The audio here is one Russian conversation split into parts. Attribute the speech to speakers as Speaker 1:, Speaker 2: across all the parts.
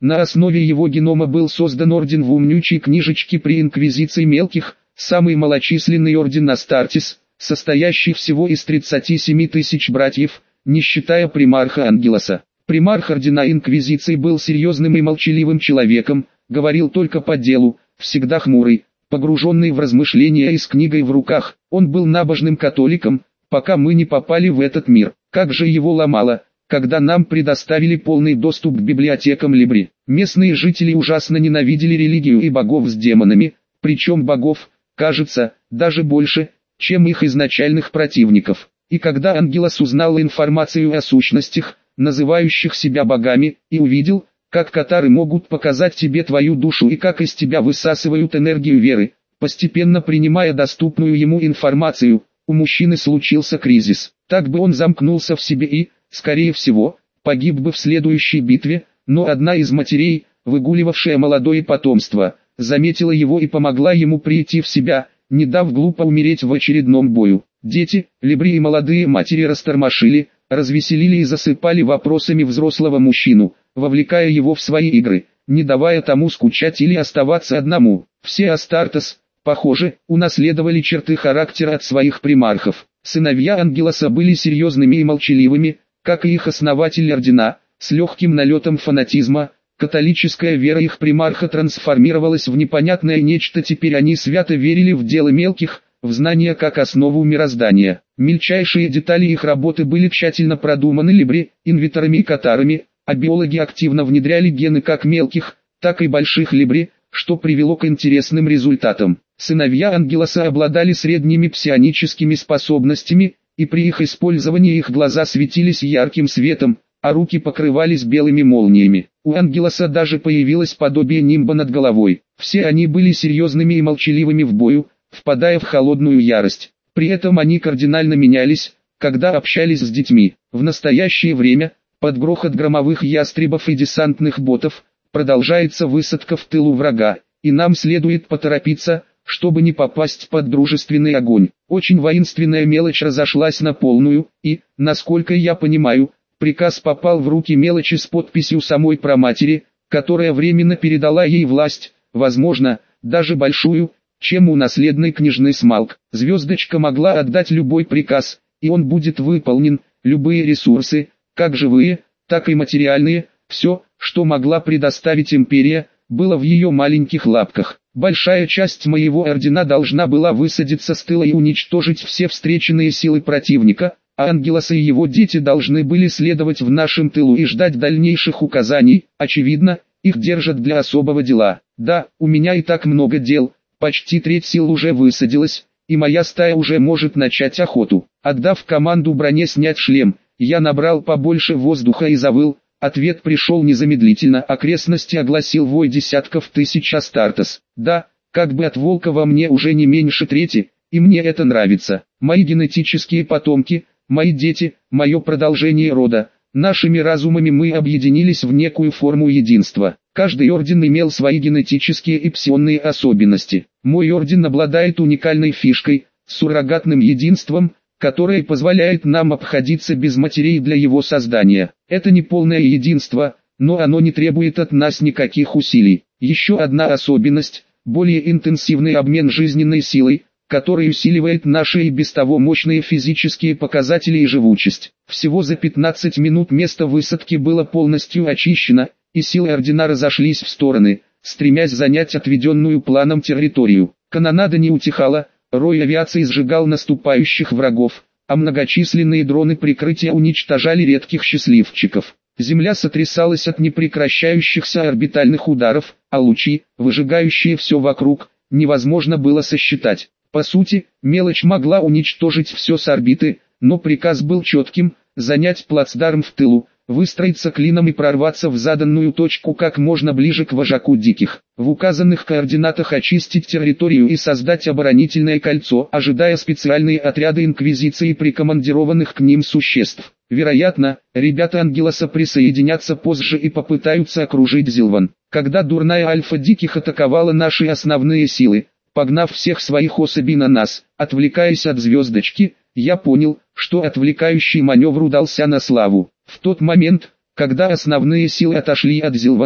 Speaker 1: На основе его генома был создан орден в умнючей книжечке при инквизиции мелких, самый малочисленный орден Астартес, состоящий всего из 37 тысяч братьев, не считая примарха Ангелоса. Примарх ордена инквизиции был серьезным и молчаливым человеком, говорил только по делу, всегда хмурый, погруженный в размышления и с книгой в руках. Он был набожным католиком, пока мы не попали в этот мир. Как же его ломало, когда нам предоставили полный доступ к библиотекам Либри. Местные жители ужасно ненавидели религию и богов с демонами, причем богов, кажется, даже больше, чем их изначальных противников. И когда Ангелос узнал информацию о сущностях, называющих себя богами, и увидел, как катары могут показать тебе твою душу и как из тебя высасывают энергию веры, постепенно принимая доступную ему информацию, у мужчины случился кризис. Так бы он замкнулся в себе и, скорее всего, погиб бы в следующей битве, но одна из матерей, выгуливавшая молодое потомство, заметила его и помогла ему прийти в себя, не дав глупо умереть в очередном бою. Дети, Либри и молодые матери растормошили, развеселили и засыпали вопросами взрослого мужчину, вовлекая его в свои игры, не давая тому скучать или оставаться одному. Все Астартес, похоже, унаследовали черты характера от своих примархов. Сыновья Ангелоса были серьезными и молчаливыми, как и их основатель ордена, с легким налетом фанатизма. Католическая вера их примарха трансформировалась в непонятное нечто. Теперь они свято верили в дело мелких, в знания как основу мироздания. Мельчайшие детали их работы были тщательно продуманы Либри, инвиторами и катарами, а биологи активно внедряли гены как мелких, так и больших Либри, что привело к интересным результатам. Сыновья Ангелоса обладали средними псионическими способностями, и при их использовании их глаза светились ярким светом, а руки покрывались белыми молниями. У Ангелоса даже появилось подобие нимба над головой. Все они были серьезными и молчаливыми в бою, впадая в холодную ярость. При этом они кардинально менялись, когда общались с детьми. В настоящее время, под грохот громовых ястребов и десантных ботов, продолжается высадка в тылу врага, и нам следует поторопиться, чтобы не попасть под дружественный огонь. Очень воинственная мелочь разошлась на полную, и, насколько я понимаю, приказ попал в руки мелочи с подписью самой праматери, которая временно передала ей власть, возможно, даже большую, чем у наследной княжны Смалк. Звездочка могла отдать любой приказ, и он будет выполнен. Любые ресурсы, как живые, так и материальные, все, что могла предоставить империя, было в ее маленьких лапках. Большая часть моего ордена должна была высадиться с тыла и уничтожить все встреченные силы противника, а Ангелос и его дети должны были следовать в нашем тылу и ждать дальнейших указаний. Очевидно, их держат для особого дела. Да, у меня и так много дел, почти треть сил уже высадилась, и моя стая уже может начать охоту. Отдав команду броне снять шлем, я набрал побольше воздуха и завыл. Ответ пришел незамедлительно, окрестности огласил вой десятков тысяч Астартес. Да, как бы от волка во мне уже не меньше трети, и мне это нравится. Мои генетические потомки, мои дети, мое продолжение рода. Нашими разумами мы объединились в некую форму единства. Каждый орден имел свои генетические и псионные особенности. Мой орден обладает уникальной фишкой, суррогатным единством, которое позволяет нам обходиться без матерей для его создания. Это не полное единство, но оно не требует от нас никаких усилий. Еще одна особенность – более интенсивный обмен жизненной силой, который усиливает наши и без того мощные физические показатели и живучесть. Всего за 15 минут место высадки было полностью очищено, и силы ордена разошлись в стороны, стремясь занять отведенную планом территорию. Канонада не утихала, рой авиации сжигал наступающих врагов, а многочисленные дроны прикрытия уничтожали редких счастливчиков. Земля сотрясалась от непрекращающихся орбитальных ударов, а лучи, выжигающие все вокруг, невозможно было сосчитать. По сути, мелочь могла уничтожить все с орбиты, но приказ был четким – занять плацдарм в тылу, выстроиться клином и прорваться в заданную точку как можно ближе к вожаку диких. В указанных координатах очистить территорию и создать оборонительное кольцо, ожидая специальные отряды инквизиции прикомандированных к ним существ. Вероятно, ребята Ангелоса присоединятся позже и попытаются окружить Зилван. Когда дурная альфа диких атаковала наши основные силы, погнав всех своих особей на нас, отвлекаясь от звездочки, я понял, что отвлекающий маневр удался на славу. В тот момент, когда основные силы отошли от Зилвана,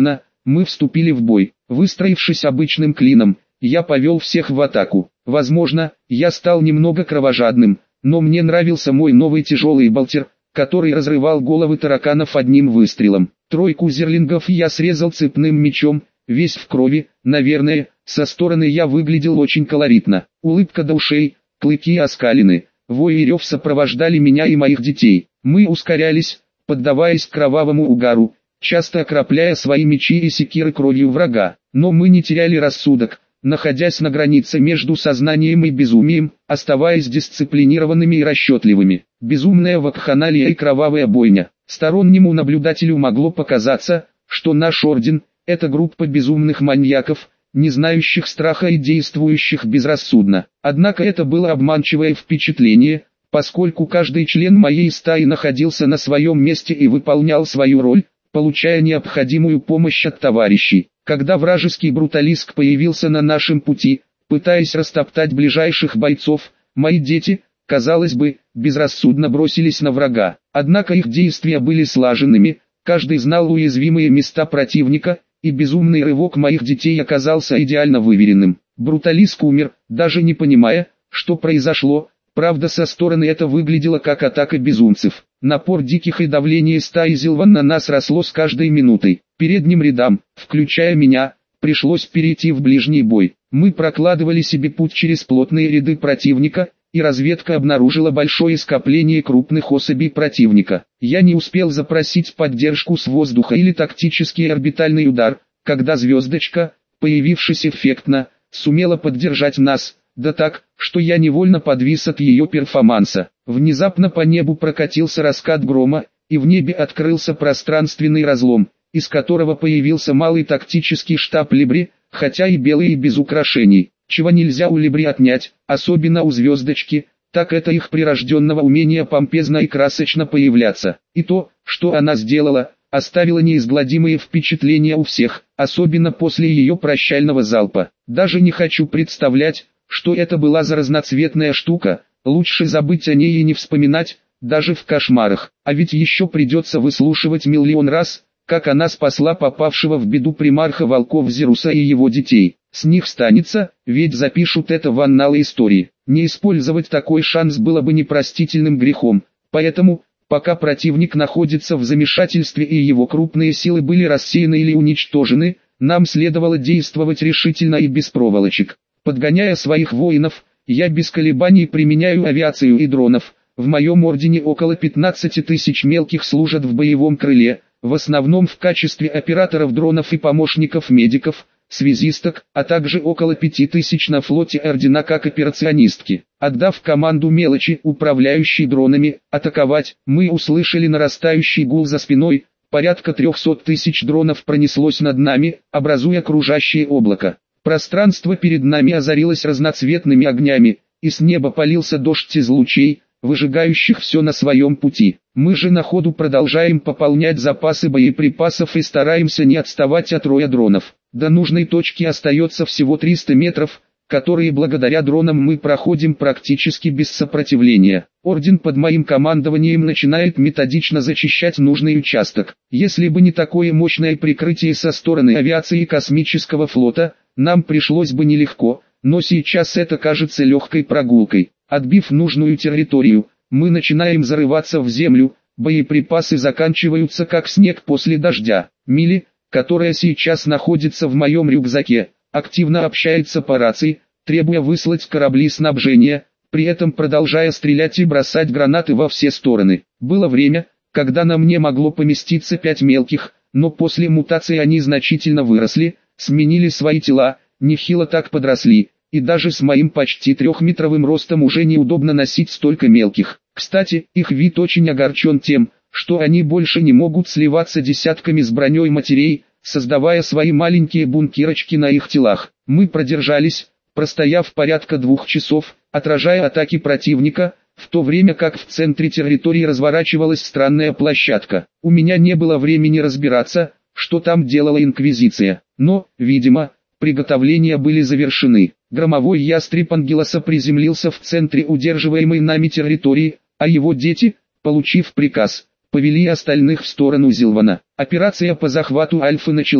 Speaker 1: Мы вступили в бой. Выстроившись обычным клином, я повел всех в атаку. Возможно, я стал немного кровожадным, но мне нравился мой новый тяжелый болтер, который разрывал головы тараканов одним выстрелом. Тройку зерлингов я срезал цепным мечом, весь в крови. Наверное, со стороны я выглядел очень колоритно. Улыбка до ушей, клыки оскалены, вой и рев сопровождали меня и моих детей. Мы ускорялись, поддаваясь кровавому угару, часто окропляя свои мечи и секиры кровью врага. Но мы не теряли рассудок, находясь на границе между сознанием и безумием, оставаясь дисциплинированными и расчетливыми. Безумная вакханалия и кровавая бойня. Стороннему наблюдателю могло показаться, что наш орден – это группа безумных маньяков, не знающих страха и действующих безрассудно. Однако это было обманчивое впечатление, поскольку каждый член моей стаи находился на своем месте и выполнял свою роль, получая необходимую помощь от товарищей. Когда вражеский бруталиск появился на нашем пути, пытаясь растоптать ближайших бойцов, мои дети, казалось бы, безрассудно бросились на врага. Однако их действия были слаженными, каждый знал уязвимые места противника, и безумный рывок моих детей оказался идеально выверенным. Бруталиск умер, даже не понимая, что произошло. Правда, со стороны это выглядело как атака безумцев. Напор диких и давление стаи Зилван на нас росло с каждой минутой. Передним рядам, включая меня, пришлось перейти в ближний бой. Мы прокладывали себе путь через плотные ряды противника, и разведка обнаружила большое скопление крупных особей противника. Я не успел запросить поддержку с воздуха или тактический орбитальный удар, когда звездочка, появившись эффектно, сумела поддержать нас, да так, что я невольно подвис от ее перформанса. Внезапно по небу прокатился раскат грома, и в небе открылся пространственный разлом, из которого появился малый тактический штаб Либри, хотя и белый и без украшений. Чего нельзя у Либри отнять, особенно у звездочки, так это их прирожденного умения помпезно и красочно появляться. И то, что она сделала, оставило неизгладимые впечатления у всех, особенно после ее прощального залпа. Даже не хочу представлять, что это была за разноцветная штука, лучше забыть о ней и не вспоминать, даже в кошмарах. А ведь еще придется выслушивать миллион раз, как она спасла попавшего в беду примарха волков Зеруса и его детей. С них станется, ведь запишут это в анналы истории. Не использовать такой шанс было бы непростительным грехом, поэтому, пока противник находится в замешательстве и его крупные силы были рассеяны или уничтожены, нам следовало действовать решительно и без проволочек. Подгоняя своих воинов, я без колебаний применяю авиацию и дронов. В моем ордене около 15 тысяч мелких служат в боевом крыле, в основном в качестве операторов дронов и помощников медиков, связисток, а также около 5000 на флоте ордена как операционистки. Отдав команду мелочи, управляющей дронами, атаковать, мы услышали нарастающий гул за спиной, порядка 300 тысяч дронов пронеслось над нами, образуя кружащее облако. Пространство перед нами озарилось разноцветными огнями, и с неба полился дождь из лучей, выжигающих все на своем пути. Мы же на ходу продолжаем пополнять запасы боеприпасов и стараемся не отставать от роя дронов. До нужной точки остается всего 300 метров, которые благодаря дронам мы проходим практически без сопротивления. Орден под моим командованием начинает методично зачищать нужный участок. Если бы не такое мощное прикрытие со стороны авиации и космического флота, нам пришлось бы нелегко, но сейчас это кажется легкой прогулкой. Отбив нужную территорию, мы начинаем зарываться в землю, боеприпасы заканчиваются как снег после дождя. Милли, которая сейчас находится в моем рюкзаке, активно общается по рации, требуя выслать корабли снабжения, при этом продолжая стрелять и бросать гранаты во все стороны. Было время, когда на мне могло поместиться 5 мелких, но после мутации они значительно выросли, сменили свои тела, нехило так подросли, и даже с моим почти 3-метровым ростом уже неудобно носить столько мелких. Кстати, их вид очень огорчен тем, что они больше не могут сливаться десятками с броней матерей, создавая свои маленькие бункерочки на их телах. Мы продержались, простояв порядка 2 часов, отражая атаки противника, в то время как в центре территории разворачивалась странная площадка. У меня не было времени разбираться, что там делала Инквизиция, но, видимо, приготовления были завершены. Громовой ястреб Ангелоса приземлился в центре удерживаемой нами территории, а его дети, получив приказ, повели остальных в сторону Зилвана. Операция по захвату Альфы началась.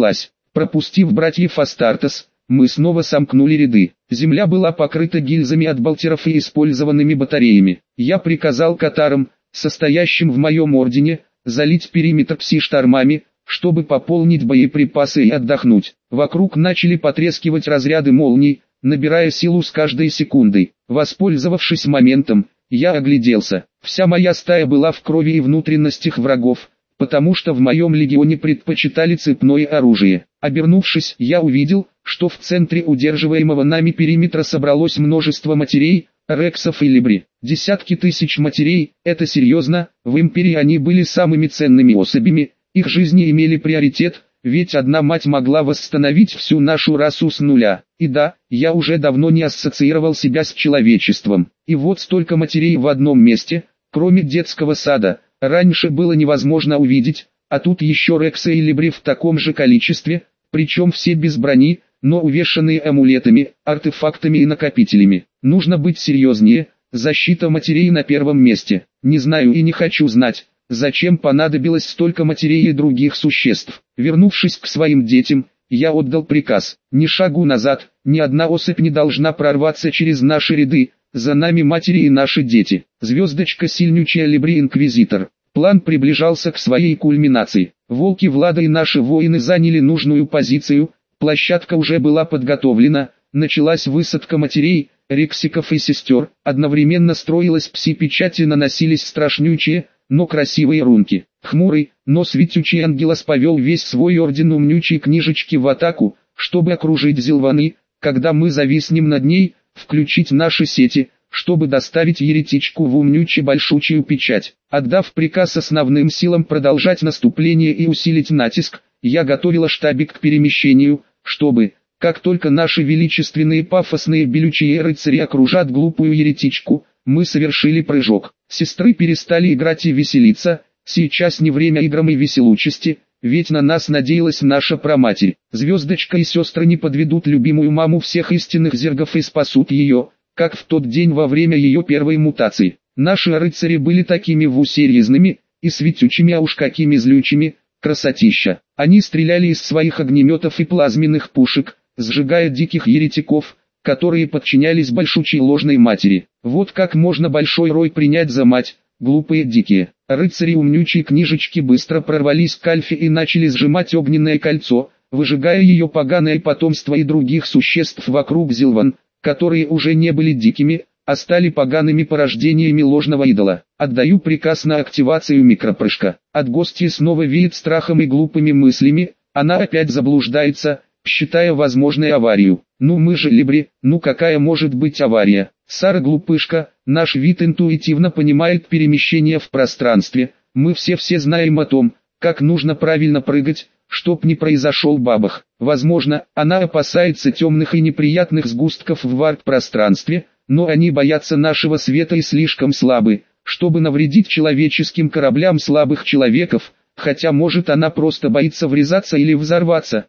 Speaker 1: Пропустив братьев Астартес, мы снова сомкнули ряды. Земля была покрыта гильзами от болтеров и использованными батареями. Я приказал катарам, состоящим в моем ордене, залить периметр пси-штормами, чтобы пополнить боеприпасы и отдохнуть. Вокруг начали потрескивать разряды молний, набирая силу с каждой секундой. Воспользовавшись моментом, я огляделся. Вся моя стая была в крови и внутренностях врагов, потому что в моем легионе предпочитали цепное оружие. Обернувшись, я увидел, что в центре удерживаемого нами периметра собралось множество матерей, рексов и либри. Десятки тысяч матерей, это серьезно, в Империи они были самыми ценными особями, их жизни имели приоритет, ведь одна мать могла восстановить всю нашу расу с нуля. И да, я уже давно не ассоциировал себя с человечеством. И вот столько матерей в одном месте, кроме детского сада, раньше было невозможно увидеть, а тут еще рексы и либри в таком же количестве, причем все без брони, но увешанные амулетами, артефактами и накопителями. Нужно быть серьезнее, защита матерей на первом месте. Не знаю и не хочу знать, зачем понадобилось столько матерей и других существ. Вернувшись к своим детям, я отдал приказ: ни шагу назад, ни одна особь не должна прорваться через наши ряды, за нами матери и наши дети. Звездочка сильнючая либри-инквизитор. План приближался к своей кульминации. Волки Влада и наши воины заняли нужную позицию, площадка уже была подготовлена, началась высадка матерей, рексиков и сестер, одновременно строилась пси-печать и наносились страшнючие, но красивые рунки. Хмурый, но светючий Ангелос повел весь свой орден умнючей книжечки в атаку, чтобы окружить Зилваны, когда мы зависнем над ней, включить наши сети, чтобы доставить еретичку в умнючую большучую печать. Отдав приказ основным силам продолжать наступление и усилить натиск, я готовила штабик к перемещению, чтобы, как только наши величественные пафосные белючие рыцари окружат глупую еретичку, мы совершили прыжок. Сестры перестали играть и веселиться, сейчас не время играм и веселучести, ведь на нас надеялась наша праматерь. Звездочка и сестры не подведут любимую маму всех истинных зергов и спасут ее, как в тот день во время ее первой мутации. Наши рыцари были такими вусерьезными и светючими, а уж какими злючими, красотища. Они стреляли из своих огнеметов и плазменных пушек, сжигая диких еретиков, которые подчинялись большучей ложной матери. Вот как можно большой рой принять за мать, глупые дикие. Рыцари умнючей книжечки быстро прорвались к Альфе и начали сжимать огненное кольцо, выжигая ее поганое потомство и других существ вокруг Зилван, которые уже не были дикими, а стали погаными порождениями ложного идола. Отдаю приказ на активацию микропрыжка. От гостья снова веет страхом и глупыми мыслями, она опять заблуждается, считая возможной аварию. Ну мы же либри, ну какая может быть авария? Сара глупышка, наш вид интуитивно понимает перемещение в пространстве, мы все знаем о том, как нужно правильно прыгать, чтоб не произошел бабах. Возможно, она опасается темных и неприятных сгустков в варп-пространстве, но они боятся нашего света и слишком слабы, чтобы навредить человеческим кораблям слабых человеков, хотя может она просто боится врезаться или взорваться.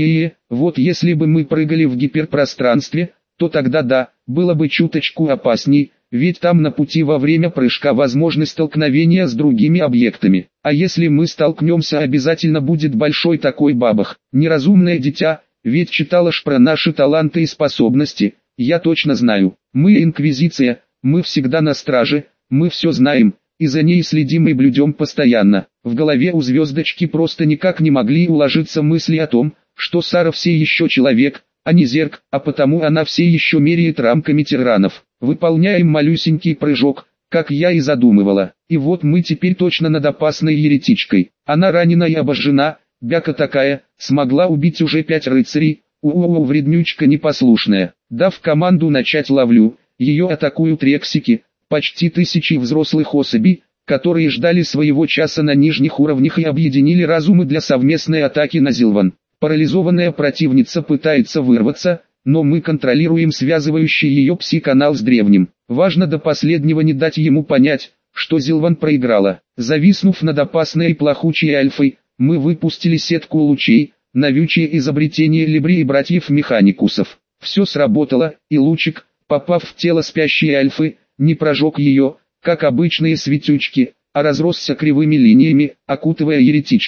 Speaker 1: Вот если бы мы прыгали в гиперпространстве, то тогда да, было бы чуточку опасней, ведь там на пути во время прыжка возможны столкновения с другими объектами. А если мы столкнемся, обязательно будет большой такой бабах. Неразумное дитя, ведь читала ж про наши таланты и способности, я точно знаю. Мы инквизиция, мы всегда на страже, мы все знаем, и за ней следим и блюдем постоянно. В голове у звездочки просто никак не могли уложиться мысли о том, что Сара все еще человек, а не зерк, а потому она все еще меряет рамками тиранов. Выполняем малюсенький прыжок, как я и задумывала. И вот мы теперь точно над опасной еретичкой. Она ранена и обожжена, бяка такая, смогла убить уже 5 рыцарей, вреднючка непослушная. Дав команду начать ловлю, ее атакуют рексики, почти 1000 взрослых особей, которые ждали своего часа на нижних уровнях и объединили разумы для совместной атаки на Зилван. Парализованная противница пытается вырваться, но мы контролируем связывающий ее пси-канал с древним. Важно до последнего не дать ему понять, что Зилван проиграла. Зависнув над опасной и плохучей альфой, мы выпустили сетку лучей, навючее изобретение Либри и братьев-механикусов. Все сработало, и лучик, попав в тело спящей альфы, не прожег ее, как обычные светючки, а разросся кривыми линиями, окутывая еретичку.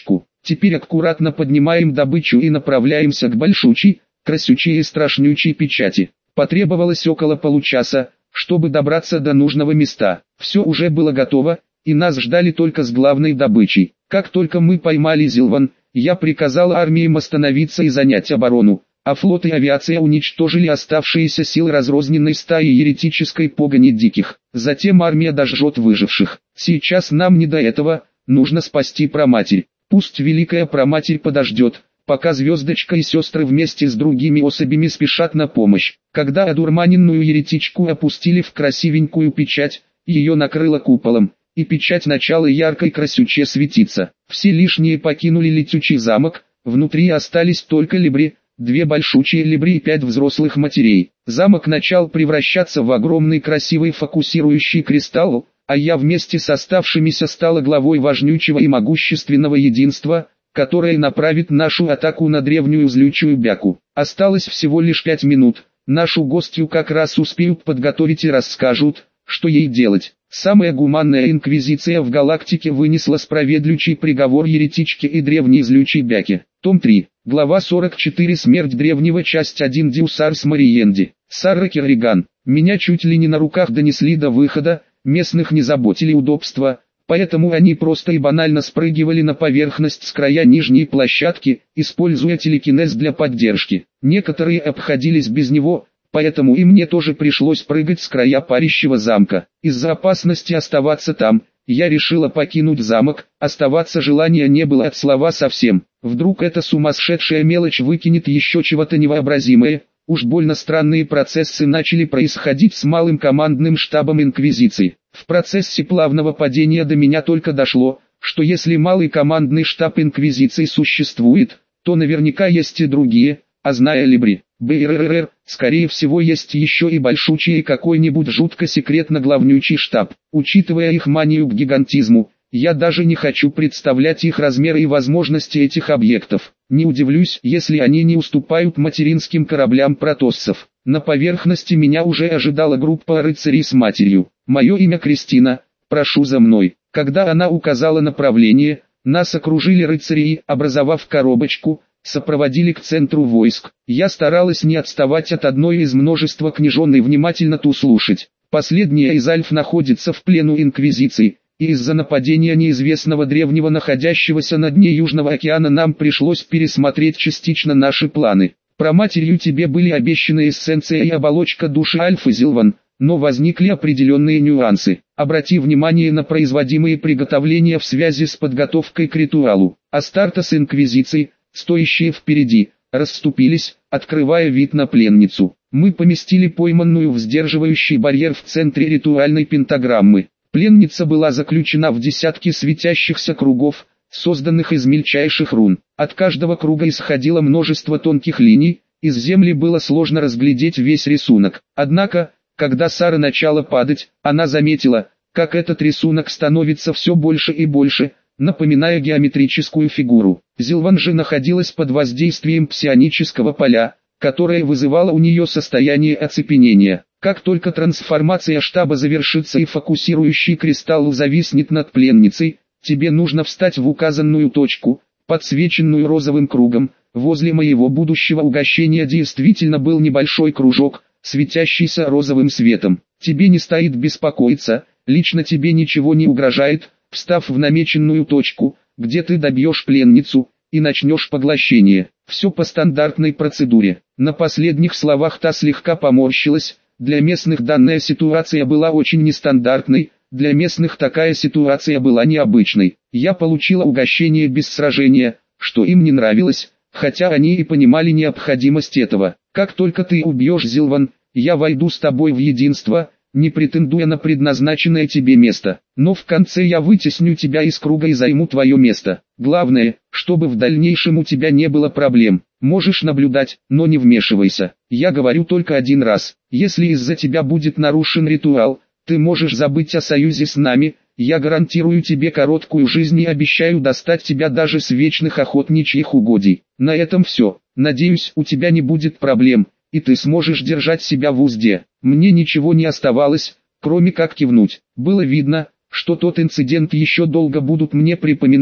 Speaker 1: Теперь аккуратно поднимаем добычу и направляемся к большучей, красючей и страшнючей печати. Потребовалось около получаса, чтобы добраться до нужного места. Все уже было готово, и нас ждали только с главной добычей. Как только мы поймали Зилван, я приказал армиям остановиться и занять оборону, а флот и авиация уничтожили оставшиеся силы разрозненной стаи еретической погони диких. Затем армия дожжет выживших. Сейчас нам не до этого, нужно спасти Проматерь. Пусть Великая Проматерь подождет, пока Звездочка и сестры вместе с другими особями спешат на помощь. Когда одурманенную еретичку опустили в красивенькую печать, ее накрыло куполом, и печать начала ярко и красюче светиться. Все лишние покинули летючий замок, внутри остались только лебри, 2 большучие лебри и 5 взрослых матерей. Замок начал превращаться в огромный красивый фокусирующий кристалл, а я вместе с оставшимися стала главой важнючего и могущественного единства, которое направит нашу атаку на древнюю злючую бяку. Осталось всего лишь 5 минут, нашу гостью как раз успеют подготовить и расскажут, что ей делать. Самая гуманная инквизиция в галактике вынесла справедлючий приговор еретичке и древней злючей бяке. Том 3, глава 44. Смерть древнего, часть 1. Дюсарс Мариенди. Сара Керриган. Меня чуть ли не на руках донесли до выхода, местных не заботили удобства, поэтому они просто и банально спрыгивали на поверхность с края нижней площадки, используя телекинез для поддержки. Некоторые обходились без него, поэтому и мне тоже пришлось прыгать с края парящего замка. Из-за опасности оставаться там, я решила покинуть замок, оставаться желания не было от слова совсем. Вдруг эта сумасшедшая мелочь выкинет еще чего-то невообразимое. Уж больно странные процессы начали происходить с малым командным штабом Инквизиции. В процессе плавного падения до меня только дошло, что если малый командный штаб Инквизиции существует, то наверняка есть и другие, а зная Либри, БРРР, скорее всего есть еще и большучий и какой-нибудь жутко секретно главнючий штаб. Учитывая их манию к гигантизму, я даже не хочу представлять их размеры и возможности этих объектов. Не удивлюсь, если они не уступают материнским кораблям протоссов. На поверхности меня уже ожидала группа рыцарей с матерью. Мое имя Кристина, прошу за мной. Когда она указала направление, нас окружили рыцари и, образовав коробочку, сопроводили к центру войск. Я старалась не отставать от одной из множества княжон и внимательно ту слушать. Последняя из альф находится в плену Инквизиции, и из-за нападения неизвестного древнего, находящегося на дне Южного океана, нам пришлось пересмотреть частично наши планы. Проматерью тебе были обещаны эссенция и оболочка души Альфа Зилван, но возникли определенные нюансы. Обрати внимание на производимые приготовления в связи с подготовкой к ритуалу. Астартес Инквизиции, стоящие впереди, расступились, открывая вид на пленницу. Мы поместили пойманную в сдерживающий барьер в центре ритуальной пентаграммы. Пленница была заключена в десятки светящихся кругов, созданных из мельчайших рун. От каждого круга исходило множество тонких линий, из земли было сложно разглядеть весь рисунок. Однако, когда Сара начала падать, она заметила, как этот рисунок становится все больше и больше, напоминая геометрическую фигуру. Зилван же находилась под воздействием псионического поля, которое вызывало у нее состояние оцепенения. Как только трансформация штаба завершится и фокусирующий кристалл зависнет над пленницей, тебе нужно встать в указанную точку, подсвеченную розовым кругом. Возле моего будущего угощения действительно был небольшой кружок, светящийся розовым светом. Тебе не стоит беспокоиться, лично тебе ничего не угрожает. Встав в намеченную точку, где ты добьешь пленницу, и начнешь поглощение. Все по стандартной процедуре. На последних словах та слегка поморщилась. Для местных данная ситуация была очень нестандартной, для местных такая ситуация была необычной. Я получила угощение без сражения, что им не нравилось, хотя они и понимали необходимость этого. Как только ты убьешь Зилван, я войду с тобой в единство, не претендуя на предназначенное тебе место. Но в конце я вытесню тебя из круга и займу твое место. Главное, чтобы в дальнейшем у тебя не было проблем. Можешь наблюдать, но не вмешивайся. Я говорю только один раз. Если из-за тебя будет нарушен ритуал, ты можешь забыть о союзе с нами. Я гарантирую тебе короткую жизнь и обещаю достать тебя даже с вечных охотничьих угодий. На этом все. Надеюсь, у тебя не будет проблем, и ты сможешь держать себя в узде. Мне ничего не оставалось, кроме как кивнуть. Было видно, что тот инцидент еще долго будут мне припоминать,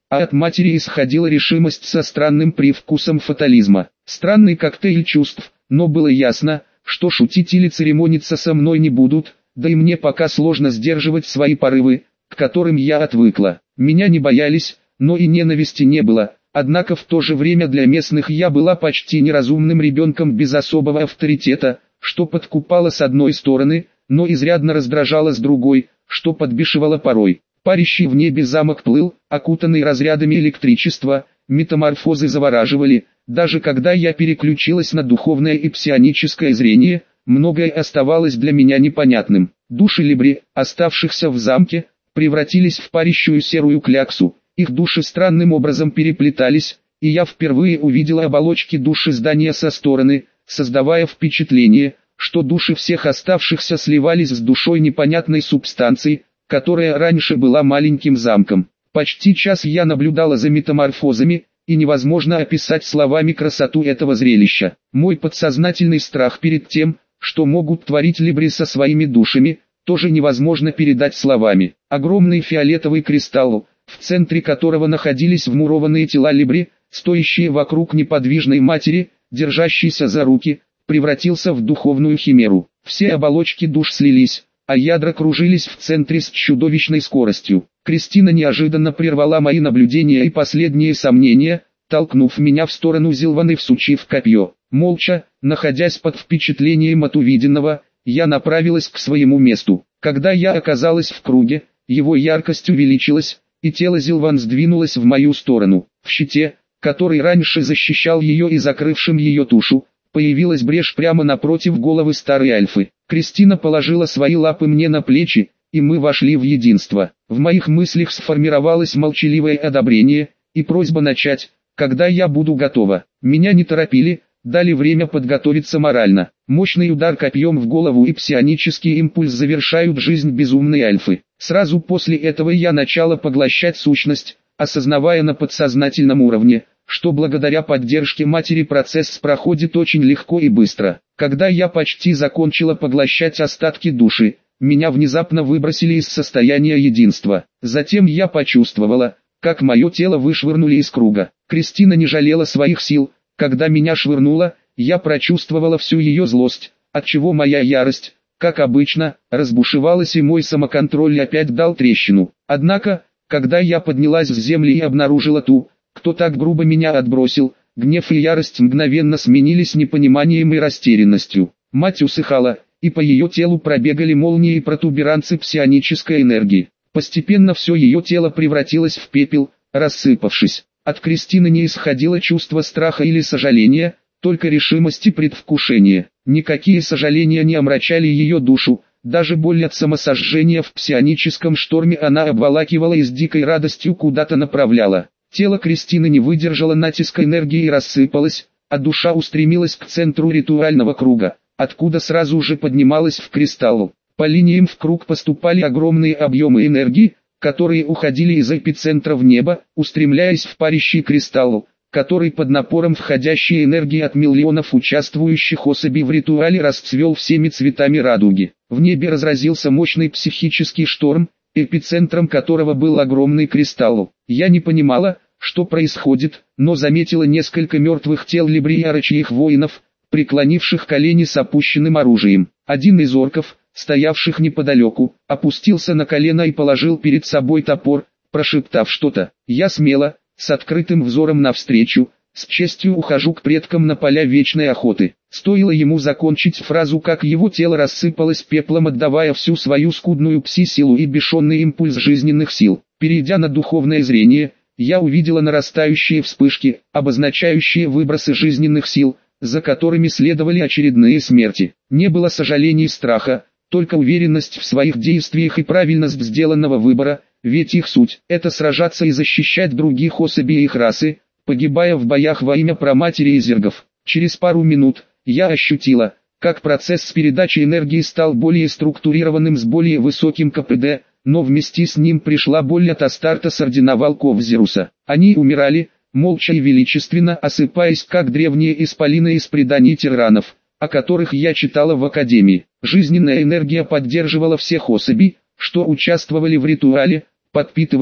Speaker 1: а от матери исходила решимость со странным привкусом фатализма. Странный коктейль чувств, но было ясно, что шутить или церемониться со мной не будут, да и мне пока сложно сдерживать свои порывы, к которым я отвыкла. Меня не боялись, но и ненависти не было, однако в то же время для местных я была почти неразумным ребенком без особого авторитета, что подкупало с одной стороны, но изрядно раздражало с другой, что подбешивало порой. Парящий в небе замок плыл, окутанный разрядами электричества, метаморфозы завораживали, даже когда я переключилась на духовное и псионическое зрение, многое оставалось для меня непонятным. Души либри, оставшихся в замке, превратились в парящую серую кляксу, их души странным образом переплетались, и я впервые увидела оболочки души здания со стороны, создавая впечатление, что души всех оставшихся сливались с душой непонятной субстанции, которая раньше была маленьким замком. Почти час я наблюдала за метаморфозами, и невозможно описать словами красоту этого зрелища. Мой подсознательный страх перед тем, что могут творить либри со своими душами, тоже невозможно передать словами. Огромный фиолетовый кристалл, в центре которого находились вмурованные тела либри, стоящие вокруг неподвижной матери, держащейся за руки, превратился в духовную химеру. Все оболочки душ слились, а ядра кружились в центре с чудовищной скоростью. Кристина неожиданно прервала мои наблюдения и последние сомнения, толкнув меня в сторону Зилваны, всучив копье. Молча, находясь под впечатлением от увиденного, я направилась к своему месту. Когда я оказалась в круге, его яркость увеличилась, и тело Зилван сдвинулось в мою сторону. В щите, который раньше защищал ее и закрывшим ее тушу, появилась брешь прямо напротив головы старой Альфы. Кристина положила свои лапы мне на плечи, и мы вошли в единство. В моих мыслях сформировалось молчаливое одобрение, и просьба начать, когда я буду готова. Меня не торопили, дали время подготовиться морально. Мощный удар копьем в голову и псионический импульс завершают жизнь безумной Альфы. Сразу после этого я начала поглощать сущность, осознавая на подсознательном уровне, что благодаря поддержке матери процесс проходит очень легко и быстро. Когда я почти закончила поглощать остатки души, меня внезапно выбросили из состояния единства. Затем я почувствовала, как мое тело вышвырнули из круга. Кристина не жалела своих сил. Когда меня швырнуло, я прочувствовала всю ее злость, отчего моя ярость, как обычно, разбушевалась и мой самоконтроль опять дал трещину. Однако, когда я поднялась с земли и обнаружила ту, кто так грубо меня отбросил, гнев и ярость мгновенно сменились непониманием и растерянностью. Мать усыхала, и по ее телу пробегали молнии и протуберанцы псионической энергии. Постепенно все ее тело превратилось в пепел, рассыпавшись. От Кристины не исходило чувство страха или сожаления, только решимость и предвкушение. Никакие сожаления не омрачали ее душу, даже боль от самосожжения в псионическом шторме она обволакивала и с дикой радостью куда-то направляла. Тело Кристины не выдержало натиска энергии и рассыпалось, а душа устремилась к центру ритуального круга, откуда сразу же поднималась в кристалл. По линиям в круг поступали огромные объемы энергии, которые уходили из эпицентра в небо, устремляясь в парящий кристалл, который под напором входящей энергии от миллионов участвующих особей в ритуале расцвел всеми цветами радуги. В небе разразился мощный психический шторм, эпицентром которого был огромный кристалл. Я не понимала, что происходит, но заметила несколько мертвых тел либриярочьих воинов, преклонивших колени с опущенным оружием. Один из орков, стоявших неподалеку, опустился на колено и положил перед собой топор, прошептав что-то. Я смело, с открытым взором навстречу, с честью ухожу к предкам на поля вечной охоты. Стоило ему закончить фразу, как его тело рассыпалось пеплом, отдавая всю свою скудную пси-силу и бешеный импульс жизненных сил. Перейдя на духовное зрение, я увидела нарастающие вспышки, обозначающие выбросы жизненных сил, за которыми следовали очередные смерти. Не было сожалений и страха, только уверенность в своих действиях и правильность сделанного выбора, ведь их суть – это сражаться и защищать других особей и их расы, погибая в боях во имя праматери и зергов. Через пару минут, я ощутила, как процесс передачи энергии стал более структурированным с более высоким КПД, но вместе с ним пришла боль от Астартес ордена волков Зеруса. Они умирали, молча и величественно осыпаясь, как древние исполины из преданий тиранов, о которых я читала в Академии. Жизненная энергия поддерживала всех особей, что участвовали в ритуале, подпитывая,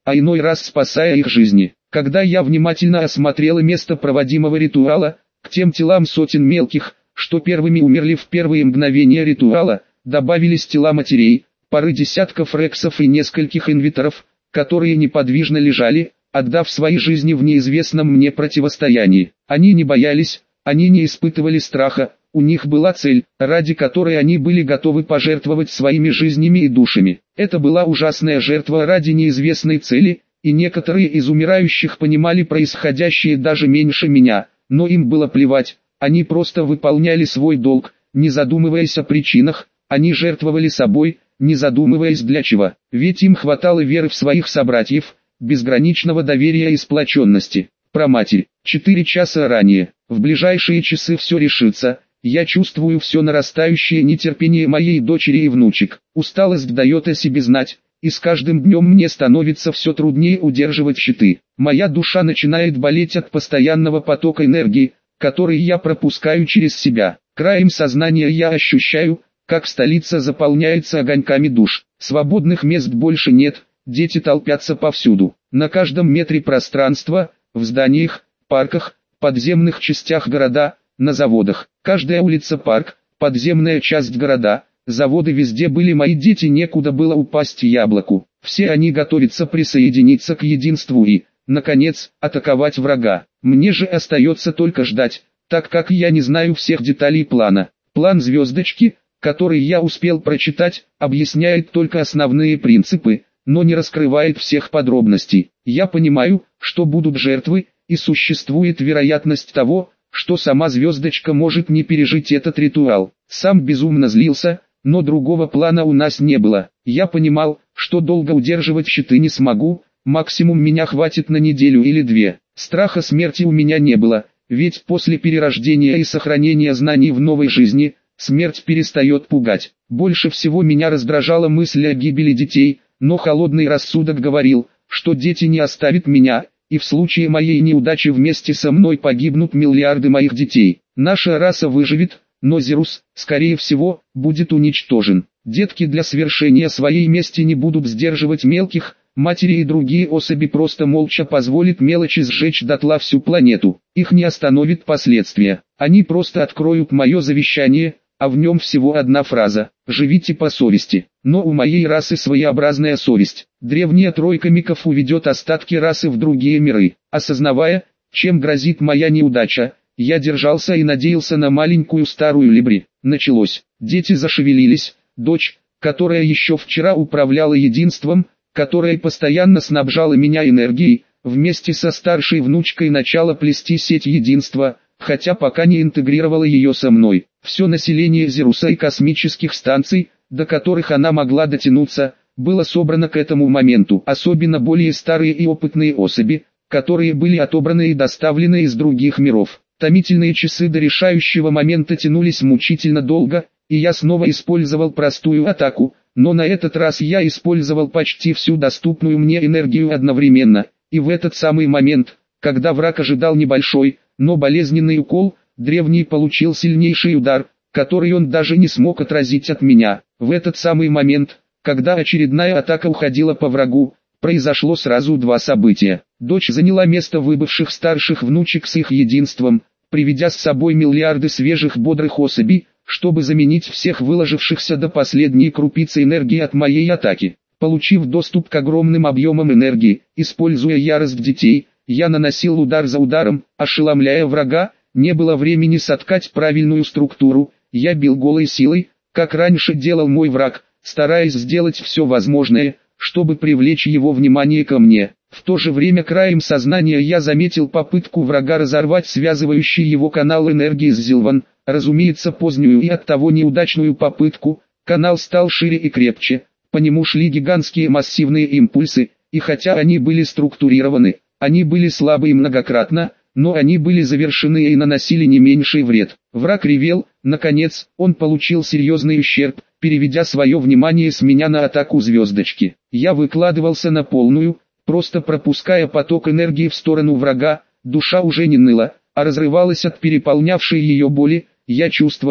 Speaker 1: а иной раз спасая их жизни. Когда я внимательно осмотрела место проводимого ритуала, к тем телам сотен мелких, что первыми умерли в первые мгновения ритуала, добавились тела матерей, пары десятков рексов и нескольких инвиторов, которые неподвижно лежали, отдав свои жизни в неизвестном мне противостоянии. Они не боялись, они не испытывали страха, у них была цель, ради которой они были готовы пожертвовать своими жизнями и душами. Это была ужасная жертва ради неизвестной цели, и некоторые из умирающих понимали происходящее даже меньше меня, но им было плевать, они просто выполняли свой долг, не задумываясь о причинах, они жертвовали собой, не задумываясь для чего, ведь им хватало веры в своих собратьев, безграничного доверия и сплоченности. Проматерь. 4 часа ранее. В ближайшие часы все решится. Я чувствую все нарастающее нетерпение моей дочери и внучек. Усталость дает о себе знать, и с каждым днем мне становится все труднее удерживать щиты. Моя душа начинает болеть от постоянного потока энергии, который я пропускаю через себя. Краем сознания я ощущаю, как столица заполняется огоньками душ. Свободных мест больше нет, дети толпятся повсюду. На каждом метре пространства, в зданиях, парках, подземных частях города, на заводах. Каждая улица парк, подземная часть города, заводы, везде были мои дети, некуда было упасть яблоку. Все они готовятся присоединиться к единству и, наконец, атаковать врага. Мне же остается только ждать, так как я не знаю всех деталей плана. План звездочки, который я успел прочитать, объясняет только основные принципы, но не раскрывает всех подробностей. Я понимаю, что будут жертвы, и существует вероятность того, что сама звездочка может не пережить этот ритуал. Сам безумно злился, но другого плана у нас не было. Я понимал, что долго удерживать щиты не смогу, максимум меня хватит на неделю или 2. Страха смерти у меня не было, ведь после перерождения и сохранения знаний в новой жизни, смерть перестает пугать. Больше всего меня раздражала мысль о гибели детей, но холодный рассудок говорил, что дети не оставят меня, и в случае моей неудачи вместе со мной погибнут миллиарды моих детей. Наша раса выживет, но Зерус, скорее всего, будет уничтожен. Детки для свершения своей мести не будут сдерживать мелких, матери и другие особи просто молча позволят мелочи сжечь дотла всю планету. Их не остановит последствия. Они просто откроют мое завещание, а в нем всего одна фраза: «Живите по совести». Но у моей расы своеобразная совесть. Древняя тройка миков уведет остатки расы в другие миры. Осознавая, чем грозит моя неудача, я держался и надеялся на маленькую старую Либри. Началось. Дети зашевелились. Дочь, которая еще вчера управляла единством, которая постоянно снабжала меня энергией, вместе со старшей внучкой начала плести сеть единства, хотя пока не интегрировала ее со мной. Все население Зеруса и космических станций, до которых она могла дотянуться, было собрано к этому моменту. Особенно более старые и опытные особи, которые были отобраны и доставлены из других миров. Томительные часы до решающего момента тянулись мучительно долго, и я снова использовал простую атаку, но на этот раз я использовал почти всю доступную мне энергию одновременно, и в этот самый момент, когда враг ожидал небольшой, но болезненный укол, древний получил сильнейший удар, который он даже не смог отразить от меня. В этот самый момент, когда очередная атака уходила по врагу, произошло сразу 2 события. Дочь заняла место выбывших старших внучек с их единством, приведя с собой миллиарды свежих бодрых особей, чтобы заменить всех выложившихся до последней крупицы энергии от моей атаки. Получив доступ к огромным объемам энергии, используя ярость детей, я наносил удар за ударом, ошеломляя врага. Не было времени соткать правильную структуру, я бил голой силой, как раньше делал мой враг, стараясь сделать все возможное, чтобы привлечь его внимание ко мне. В то же время краем сознания я заметил попытку врага разорвать связывающий его канал энергии с Зилван, разумеется позднюю и оттого неудачную попытку. Канал стал шире и крепче, по нему шли гигантские массивные импульсы, и хотя они были структурированы, они были слабы и многократно, но они были завершены и наносили не меньший вред. Враг ревел, наконец, он получил серьезный ущерб, переведя свое внимание с меня на атаку звездочки. Я выкладывался на полную, просто пропуская поток энергии в сторону врага, душа уже не ныла, а разрывалась от переполнявшей ее боли. Я чувствовал,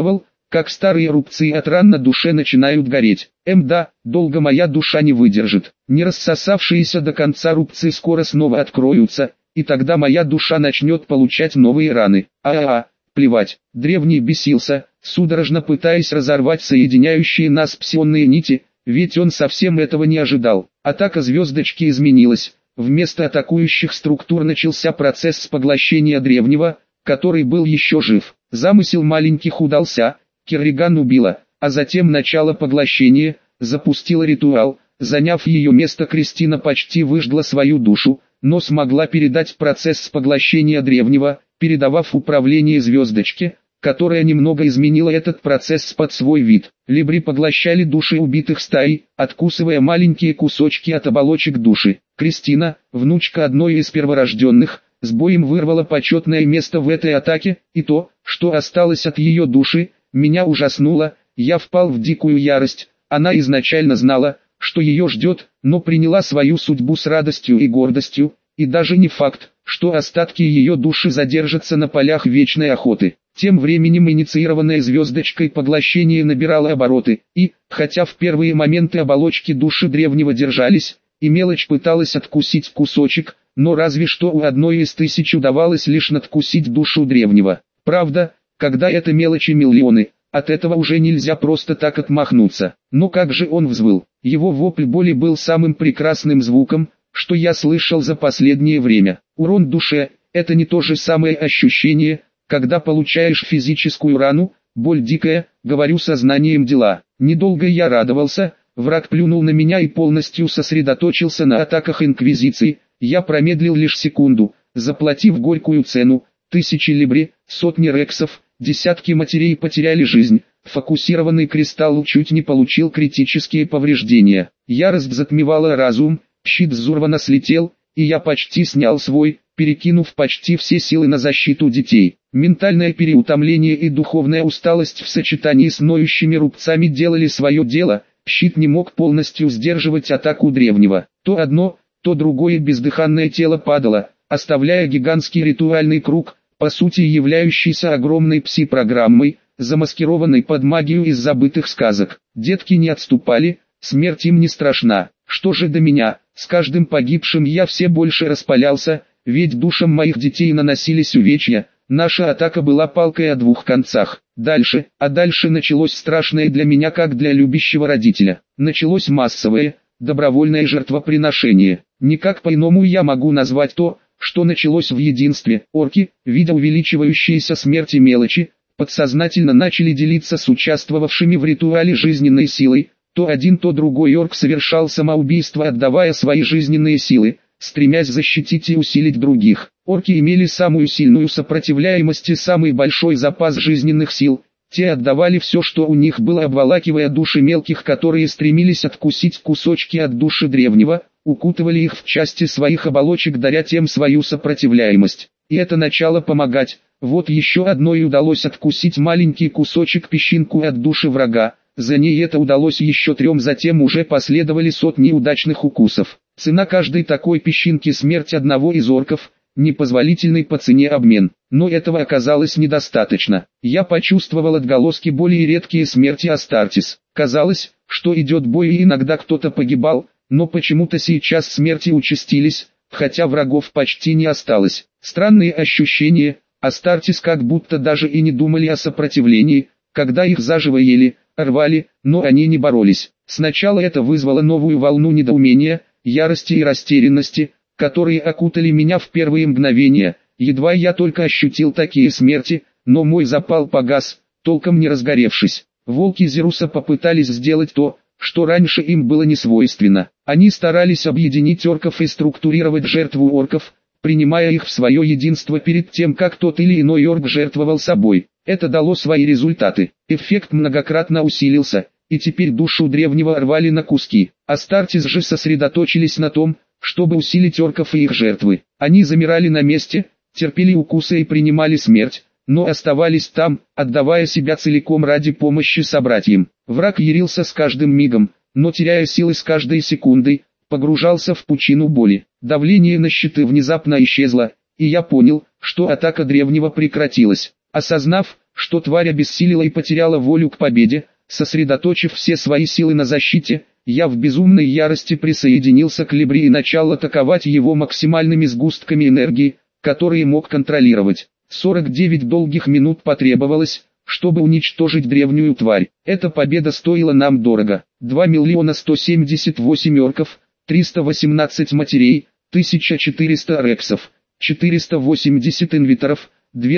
Speaker 1: как старые рубцы от ран на душе начинают гореть. Да, долго моя душа не выдержит. Не рассосавшиеся до конца рубцы скоро снова откроются, и тогда моя душа начнет получать новые раны. Плевать. Древний бесился, судорожно пытаясь разорвать соединяющие нас псионные нити, ведь он совсем этого не ожидал. Атака звездочки изменилась. Вместо атакующих структур начался процесс поглощения древнего, который был еще жив. Замысел маленьких удался, Керриган убила, а затем начало поглощения, запустила ритуал. Заняв ее место, Кристина почти выжгла свою душу, но смогла передать процесс поглощения древнего, передавав управление звездочке, которая немного изменила этот процесс под свой вид. Либри поглощали души убитых стаи, откусывая маленькие кусочки от оболочек души. Кристина, внучка одной из перворожденных, с боем вырвала почетное место в этой атаке, и то, что осталось от ее души, меня ужаснуло. Я впал в дикую ярость. Она изначально знала, что ее ждет, но приняла свою судьбу с радостью и гордостью, и даже не факт, что остатки ее души задержатся на полях вечной охоты. Тем временем инициированное звездочкой поглощение набирало обороты, и, хотя в первые моменты оболочки души древнего держались, и мелочь пыталась откусить кусочек, но разве что у одной из 1000 удавалось лишь надкусить душу древнего. Правда, когда это мелочи миллионы, от этого уже нельзя просто так отмахнуться. Но как же он взвыл. Его вопль боли был самым прекрасным звуком, что я слышал за последнее время. Урон душе – это не то же самое ощущение, когда получаешь физическую рану, боль дикая, говорю сознанием дела. Недолго я радовался, враг плюнул на меня и полностью сосредоточился на атаках Инквизиции. Я промедлил лишь секунду, заплатив горькую цену. 1000 либри, сотни рексов, десятки матерей потеряли жизнь. Фокусированный кристалл чуть не получил критические повреждения. Ярость затмевала разум, щит Зурвана слетел, и я почти снял свой, перекинув почти все силы на защиту детей. Ментальное переутомление и духовная усталость в сочетании с ноющими рубцами делали свое дело. Щит не мог полностью сдерживать атаку древнего. То одно, то другое бездыханное тело падало, оставляя гигантский ритуальный круг, по сути являющийся огромной пси-программой, замаскированной под магию из забытых сказок. Детки не отступали, смерть им не страшна. Что же до меня, с каждым погибшим я все больше распалялся, ведь душам моих детей наносились увечья. Наша атака была палкой о двух концах. Дальше началось страшное для меня как для любящего родителя. Началось массовое, добровольное жертвоприношение. Никак по-иному я могу назвать то, что началось в единстве. Орки, видя увеличивающиеся смерти мелочи, подсознательно начали делиться с участвовавшими в ритуале жизненной силой. То один, то другой орк совершал самоубийство, отдавая свои жизненные силы, стремясь защитить и усилить других. Орки имели самую сильную сопротивляемость и самый большой запас жизненных сил. Те отдавали все, что у них было, обволакивая души мелких, которые стремились откусить кусочки от души древнего, укутывали их в части своих оболочек, даря тем свою сопротивляемость. И это начало помогать. Вот еще одной удалось откусить маленький кусочек, песчинку от души врага. За ней это удалось еще 3, затем уже последовали сотни удачных укусов. Цена каждой такой песчинки — смерть одного из орков, непозволительный по цене обмен. Но этого оказалось недостаточно. Я почувствовал отголоски боли и редкие смерти Астартис. Казалось, что идет бой и иногда кто-то погибал, но почему-то сейчас смерти участились, хотя врагов почти не осталось. Странные ощущения. Астартис как будто даже и не думали о сопротивлении, когда их заживо ели, рвали, но они не боролись. Сначала это вызвало новую волну недоумения, ярости и растерянности, которые окутали меня в первые мгновения. Едва я только ощутил такие смерти, но мой запал погас, толком не разгоревшись. Волки Зеруса попытались сделать то, что раньше им было не свойственно. Они старались объединить орков и структурировать жертву орков, принимая их в свое единство перед тем, как тот или иной орк жертвовал собой. Это дало свои результаты. Эффект многократно усилился, и теперь душу древнего рвали на куски. Астартис же сосредоточились на том, чтобы усилить орков и их жертвы. Они замирали на месте, терпели укусы и принимали смерть, но оставались там, отдавая себя целиком ради помощи собратьям. Враг ярился с каждым мигом, но теряя силы с каждой секундой, погружался в пучину боли. Давление на щиты внезапно исчезло, и я понял, что атака древнего прекратилась. Осознав, что тварь обессилила и потеряла волю к победе. Сосредоточив все свои силы на защите, я в безумной ярости присоединился к Либре и начал атаковать его максимальными сгустками энергии, которые мог контролировать. 49 долгих минут потребовалось, чтобы уничтожить древнюю тварь. Эта победа стоила нам дорого. 2 178 орков, 318 матерей, 1400 рексов, 480 инвиторов,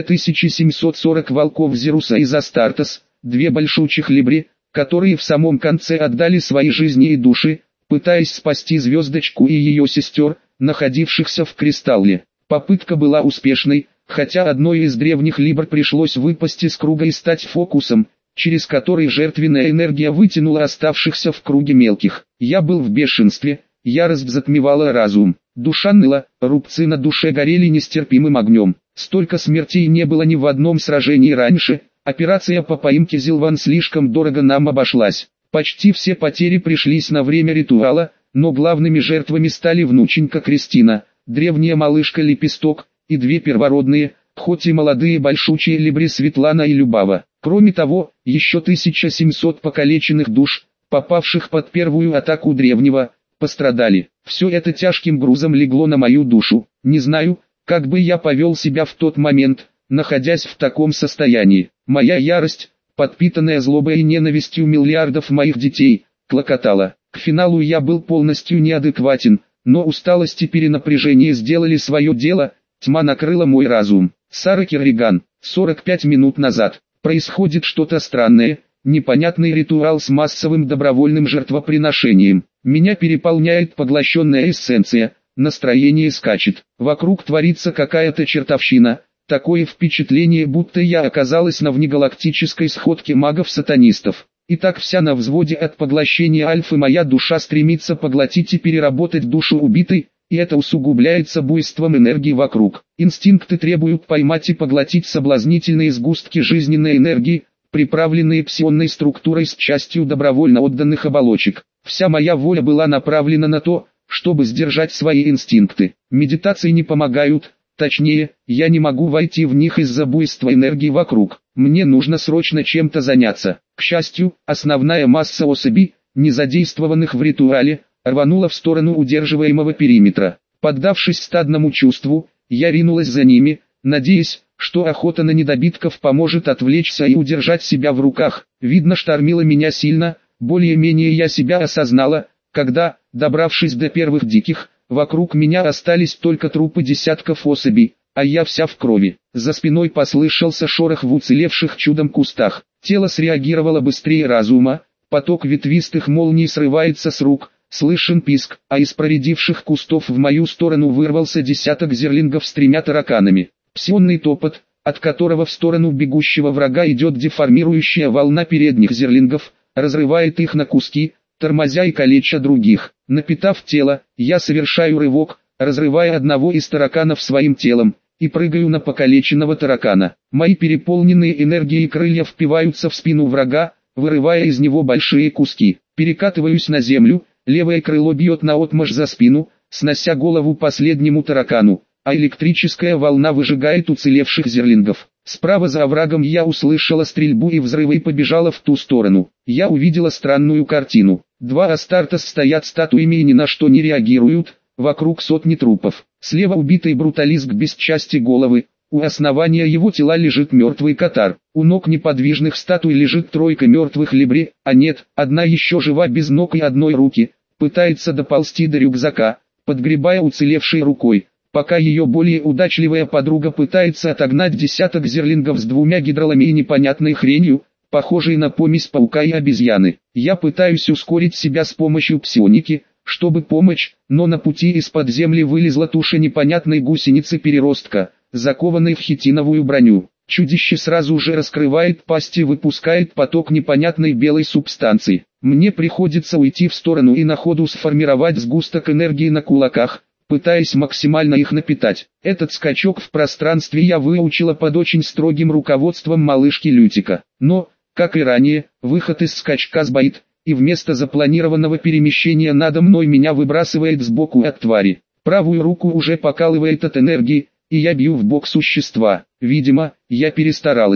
Speaker 1: 2740 волков Зеруса из Астартес, 2 большучих Либри, которые в самом конце отдали свои жизни и души, пытаясь спасти звездочку и ее сестер, находившихся в кристалле. Попытка была успешной, хотя одной из древних Либр пришлось выпасть из круга и стать фокусом, через который жертвенная энергия вытянула оставшихся в круге мелких. Я был в бешенстве, ярость затмевала разум. Душа ныла, рубцы на душе горели нестерпимым огнем. Столько смертей не было ни в одном сражении раньше. Операция по поимке Зилван слишком дорого нам обошлась. Почти все потери пришлись на время ритуала, но главными жертвами стали внученька Кристина, древняя малышка Лепесток, и 2 первородные, хоть и молодые большучие Либри Светлана и Любава. Кроме того, еще 1700 покалеченных душ, попавших под первую атаку древнего, пострадали. Все это тяжким грузом легло на мою душу. Не знаю, как бы я повел себя в тот момент, находясь в таком состоянии. Моя ярость, подпитанная злобой и ненавистью миллиардов моих детей, клокотала. К финалу я был полностью неадекватен, но усталость и перенапряжение сделали свое дело, тьма накрыла мой разум. Сара Керриган, 45 минут назад. Происходит что-то странное, непонятный ритуал с массовым добровольным жертвоприношением. Меня переполняет поглощенная эссенция, настроение скачет. Вокруг творится какая-то чертовщина. Такое впечатление, будто я оказалась на внегалактической сходке магов-сатанистов. И так вся на взводе от поглощения альфы моя душа стремится поглотить и переработать душу убитой, и это усугубляется буйством энергии вокруг. Инстинкты требуют поймать и поглотить соблазнительные сгустки жизненной энергии, приправленные псионной структурой с частью добровольно отданных оболочек. Вся моя воля была направлена на то, чтобы сдержать свои инстинкты. Медитации не помогают. Точнее, я не могу войти в них из-за буйства энергии вокруг. Мне нужно срочно чем-то заняться. К счастью, основная масса особей, не задействованных в ритуале, рванула в сторону удерживаемого периметра. Поддавшись стадному чувству, я ринулась за ними, надеясь, что охота на недобитков поможет отвлечься и удержать себя в руках. Видно, штормило меня сильно, более-менее я себя осознала, когда, добравшись до первых диких, вокруг меня остались только трупы десятков особей, а я вся в крови. За спиной послышался шорох в уцелевших чудом кустах. Тело среагировало быстрее разума, поток ветвистых молний срывается с рук, слышен писк, а из проредивших кустов в мою сторону вырвался десяток зерлингов с 3 тараканами. Псионный топот, от которого в сторону бегущего врага идет деформирующая волна передних зерлингов, разрывает их на куски, тормозя и калеча других. Напитав тело, я совершаю рывок, разрывая одного из тараканов своим телом, и прыгаю на покалеченного таракана. Мои переполненные энергией крылья впиваются в спину врага, вырывая из него большие куски. Перекатываюсь на землю, левое крыло бьет наотмашь за спину, снося голову последнему таракану, а электрическая волна выжигает уцелевших зерлингов. Справа за оврагом я услышала стрельбу и взрывы и побежала в ту сторону. Я увидела странную картину. 2 Астартес стоят статуями и ни на что не реагируют, вокруг сотни трупов. Слева убитый бруталист без части головы, у основания его тела лежит мертвый катар. У ног неподвижных статуй лежит 3 мертвых Либри, а нет, одна еще жива без ног и одной руки, пытается доползти до рюкзака, подгребая уцелевшей рукой, пока ее более удачливая подруга пытается отогнать десяток зерлингов с 2 гидролами и непонятной хренью, похожей на помесь паука и обезьяны. Я пытаюсь ускорить себя с помощью псионики, чтобы помочь, но на пути из-под земли вылезла туша непонятной гусеницы-переростка, закованной в хитиновую броню. Чудище сразу же раскрывает пасть и выпускает поток непонятной белой субстанции. Мне приходится уйти в сторону и на ходу сформировать сгусток энергии на кулаках, пытаясь максимально их напитать. Этот скачок в пространстве я выучила под очень строгим руководством малышки Лютика. Но, как и ранее, выход из скачка сбоит, и вместо запланированного перемещения надо мной меня выбрасывает сбоку от твари. Правую руку уже покалывает от энергии, и я бью в бок существа. Видимо, я перестаралась.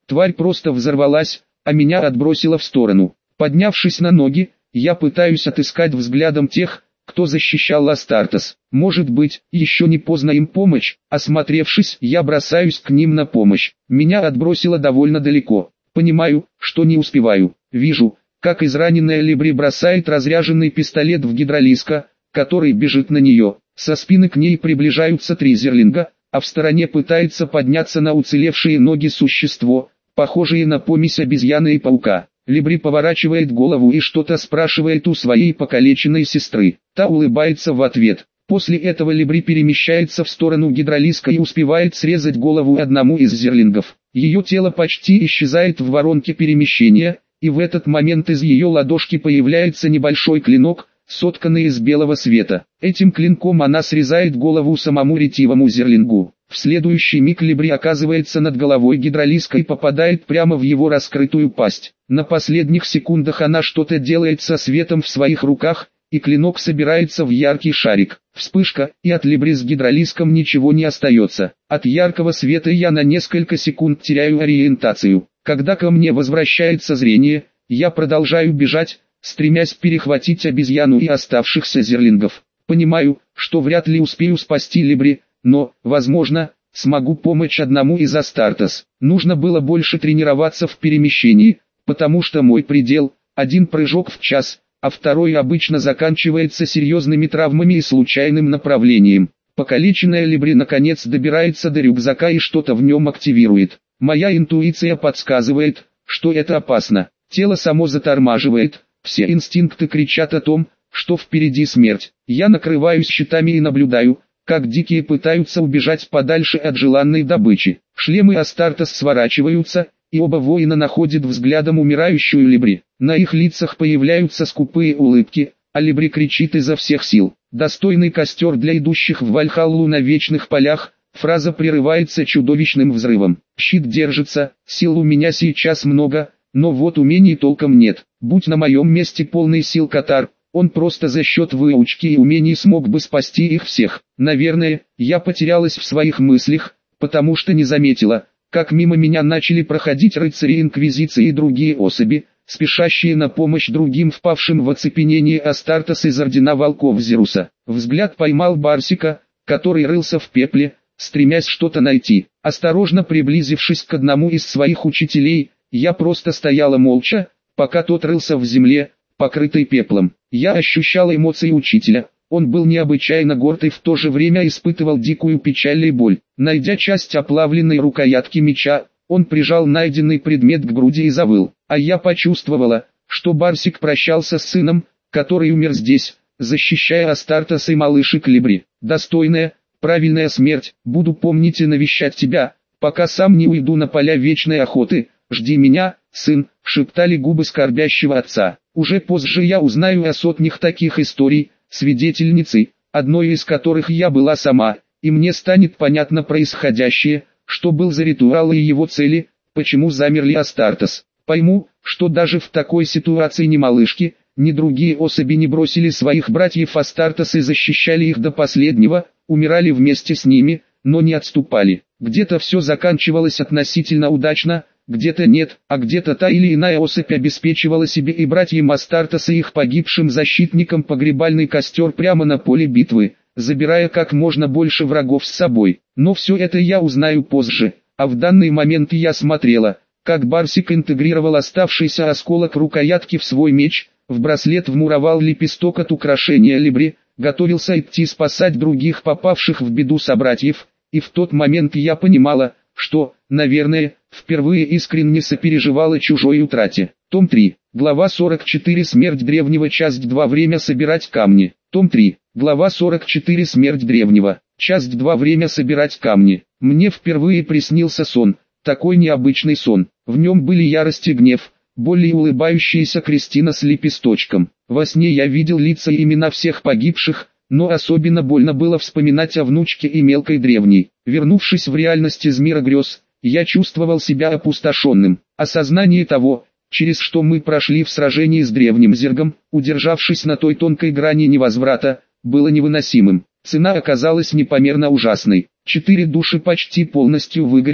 Speaker 1: Тварь просто взорвалась, а меня отбросило в сторону. Поднявшись на ноги, я пытаюсь отыскать взглядом тех, кто защищал Астартес. Может быть, еще не поздно им помочь. Осмотревшись, я бросаюсь к ним на помощь. Меня отбросило довольно далеко. Понимаю, что не успеваю. Вижу, как израненная Либри бросает разряженный пистолет в гидролиска, который бежит на нее. Со спины к ней приближаются 3 зерлинга, а в стороне пытается подняться на уцелевшие ноги существо, похожее на помесь обезьяны и паука. Либри поворачивает голову и что-то спрашивает у своей покалеченной сестры. Та улыбается в ответ. После этого Либри перемещается в сторону гидролиска и успевает срезать голову одному из зерлингов. Ее тело почти исчезает в воронке перемещения, и в этот момент из ее ладошки появляется небольшой клинок, сотканный из белого света. Этим клинком она срезает голову самому ретивому зерлингу. В следующий миг Либри оказывается над головой гидролиска и попадает прямо в его раскрытую пасть. На последних секундах она что-то делает со светом в своих руках, и клинок собирается в яркий шарик. Вспышка, и от Либри с гидролиском ничего не остается. От яркого света я на несколько секунд теряю ориентацию. Когда ко мне возвращается зрение, я продолжаю бежать, стремясь перехватить обезьяну и оставшихся зерлингов. Понимаю, что вряд ли успею спасти Либри, но, возможно, смогу помочь одному из Астартес. Нужно было больше тренироваться в перемещении, потому что мой предел – 1 прыжок в час, а второй обычно заканчивается серьезными травмами и случайным направлением. Покалеченная Либри наконец добирается до рюкзака и что-то в нем активирует. Моя интуиция подсказывает, что это опасно. Тело само затормаживает, все инстинкты кричат о том, что впереди смерть. Я накрываюсь щитами и наблюдаю, как дикие пытаются убежать подальше от желанной добычи. Шлемы Астартес сворачиваются, и оба воина находят взглядом умирающую Либри. На их лицах появляются скупые улыбки, а Либри кричит изо всех сил. «Достойный костер для идущих в Вальхаллу на вечных полях», фраза прерывается чудовищным взрывом. Щит держится, сил у меня сейчас много, но вот умений толком нет. Будь на моем месте полный сил Катар, он просто за счет выучки и умений смог бы спасти их всех. Наверное, я потерялась в своих мыслях, потому что не заметила, как мимо меня начали проходить рыцари Инквизиции и другие особи, спешащие на помощь другим впавшим в оцепенение Астартес из Ордена Волков Зеруса. Взгляд поймал Барсика, который рылся в пепле, стремясь что-то найти. Осторожно приблизившись к одному из своих учителей, я просто стояла молча, пока тот рылся в земле, покрытой пеплом. Я ощущал эмоции учителя. Он был необычайно горд и в то же время испытывал дикую печаль и боль. Найдя часть оплавленной рукоятки меча, он прижал найденный предмет к груди и завыл. А я почувствовала, что Барсик прощался с сыном, который умер здесь, защищая Астартес и малышек Либри. «Достойная, правильная смерть, буду помнить и навещать тебя, пока сам не уйду на поля вечной охоты. Жди меня, сын», — шептали губы скорбящего отца. Уже позже я узнаю о сотнях таких историй, свидетельницей, одной из которых я была сама, и мне станет понятно происходящее, что был за ритуал и его цели, почему замерли Астартес. Пойму, что даже в такой ситуации ни малышки, ни другие особи не бросили своих братьев Астартес и защищали их до последнего, умирали вместе с ними, но не отступали. Где-то все заканчивалось относительно удачно, где-то нет, а где-то та или иная особь обеспечивала себе и братьям Астартес и их погибшим защитникам погребальный костер прямо на поле битвы, забирая как можно больше врагов с собой. Но все это я узнаю позже, а в данный момент я смотрела, как Барсик интегрировал оставшийся осколок рукоятки в свой меч, в браслет вмуровал лепесток от украшения Либри, готовился идти спасать других попавших в беду собратьев, и в тот момент я понимала, что, наверное, впервые искренне сопереживала чужой утрате. Том 3, глава 44 «Смерть древнего», часть 2 «Время собирать камни». Том 3, глава 44 «Смерть древнего», часть 2 «Время собирать камни». Мне впервые приснился сон, такой необычный сон. В нем были ярость и гнев, боль и улыбающаяся Кристина с лепесточком. Во сне я видел лица и имена всех погибших, но особенно больно было вспоминать о внучке и мелкой древней. Вернувшись в реальность из мира грез, я чувствовал себя опустошенным. Осознание того, через что мы прошли в сражении с древним зергом, удержавшись на той тонкой грани невозврата, было невыносимым. Цена оказалась непомерно ужасной. 4 души почти полностью выгорели,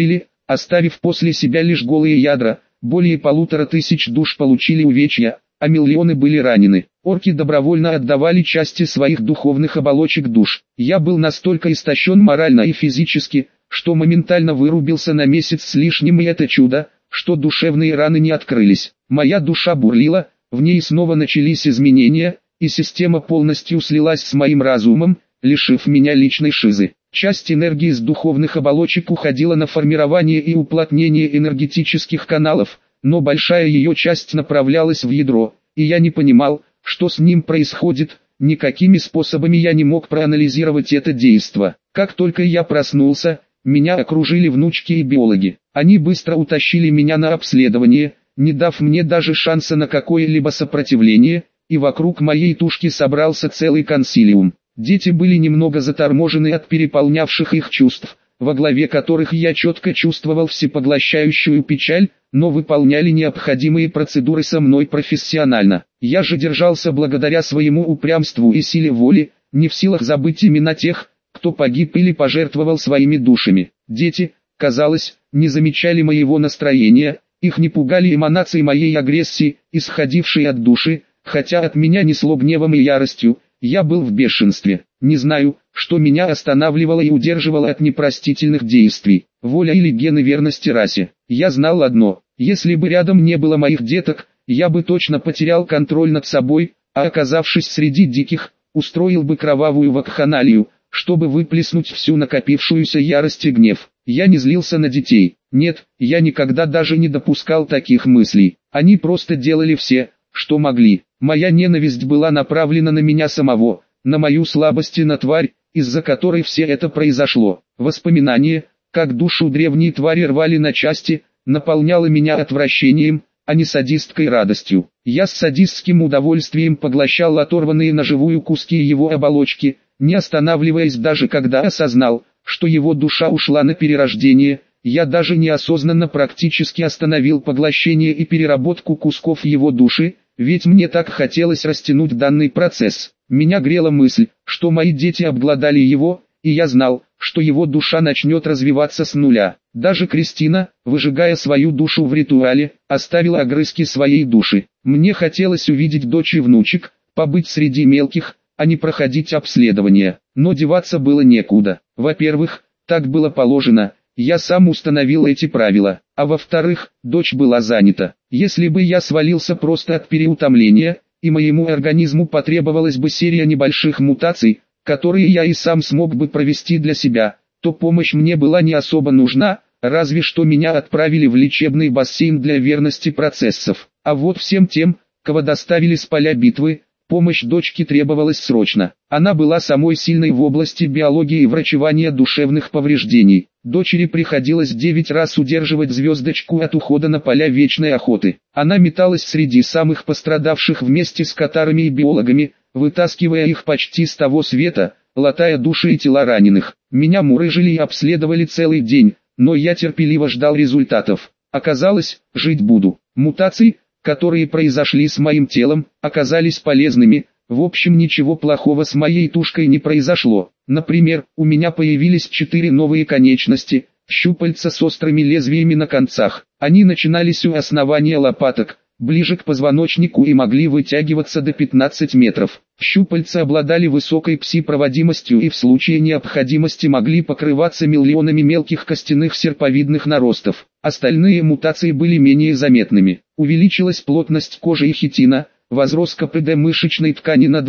Speaker 1: оставив после себя лишь голые ядра. Более 1500 душ получили увечья, а миллионы были ранены. Орки добровольно отдавали части своих духовных оболочек душ. Я был настолько истощен морально и физически, что моментально вырубился на месяц с лишним, и это чудо, что душевные раны не открылись. Моя душа бурлила, в ней снова начались изменения, и система полностью слилась с моим разумом, лишив меня личной шизы. Часть энергии из духовных оболочек уходила на формирование и уплотнение энергетических каналов, но большая ее часть направлялась в ядро, и я не понимал, что с ним происходит. Никакими способами я не мог проанализировать это действо. Как только я проснулся, меня окружили внучки и биологи. Они быстро утащили меня на обследование, не дав мне даже шанса на какое-либо сопротивление, и вокруг моей тушки собрался целый консилиум. Дети были немного заторможены от переполнявших их чувств, во главе которых я четко чувствовал всепоглощающую печаль, но выполняли необходимые процедуры со мной профессионально. Я же держался благодаря своему упрямству и силе воли, не в силах забыть имена тех, кто погиб или пожертвовал своими душами. Дети, казалось, не замечали моего настроения, их не пугали эманации моей агрессии, исходившей от души, хотя от меня несло гневом и яростью. Я был в бешенстве. Не знаю, что меня останавливало и удерживало от непростительных действий. Воля или гены верности расе. Я знал одно: если бы рядом не было моих деток, я бы точно потерял контроль над собой, а оказавшись среди диких, устроил бы кровавую вакханалию, чтобы выплеснуть всю накопившуюся ярость и гнев. Я не злился на детей. Нет, я никогда даже не допускал таких мыслей. Они просто делали все, что могли. Моя ненависть была направлена на меня самого, на мою слабость и на тварь, из-за которой все это произошло. Воспоминание, как душу древней твари рвали на части, наполняло меня отвращением, а не садистской радостью. Я с садистским удовольствием поглощал оторванные на живую куски его оболочки, не останавливаясь даже когда осознал, что его душа ушла на перерождение. Я даже неосознанно практически остановил поглощение и переработку кусков его души, ведь мне так хотелось растянуть данный процесс. Меня грела мысль, что мои дети обглодали его, и я знал, что его душа начнет развиваться с нуля. Даже Кристина, выжигая свою душу в ритуале, оставила огрызки своей души. Мне хотелось увидеть дочь и внучек, побыть среди мелких, а не проходить обследование. Но деваться было некуда. Во-первых, так было положено. Я сам установил эти правила, а во-вторых, дочь была занята. Если бы я свалился просто от переутомления, и моему организму потребовалась бы серия небольших мутаций, которые я и сам смог бы провести для себя, то помощь мне была не особо нужна, разве что меня отправили в лечебный бассейн для верности процессов. А вот всем тем, кого доставили с поля битвы, помощь дочке требовалась срочно. Она была самой сильной в области биологии и врачевания душевных повреждений. Дочери приходилось 9 раз удерживать звездочку от ухода на поля вечной охоты. Она металась среди самых пострадавших вместе с катарами и биологами, вытаскивая их почти с того света, латая души и тела раненых. Меня мурыжили и обследовали целый день, но я терпеливо ждал результатов. Оказалось, жить буду. Мутации, которые произошли с моим телом, оказались полезными. В общем, ничего плохого с моей тушкой не произошло. Например, у меня появились 4 новые конечности, щупальца с острыми лезвиями на концах. Они начинались у основания лопаток, ближе к позвоночнику, и могли вытягиваться до 15 метров. Щупальца обладали высокой пси-проводимостью и в случае необходимости могли покрываться миллионами мелких костяных серповидных наростов. Остальные мутации были менее заметными. Увеличилась плотность кожи и хитина, возрос КПД мышечной ткани на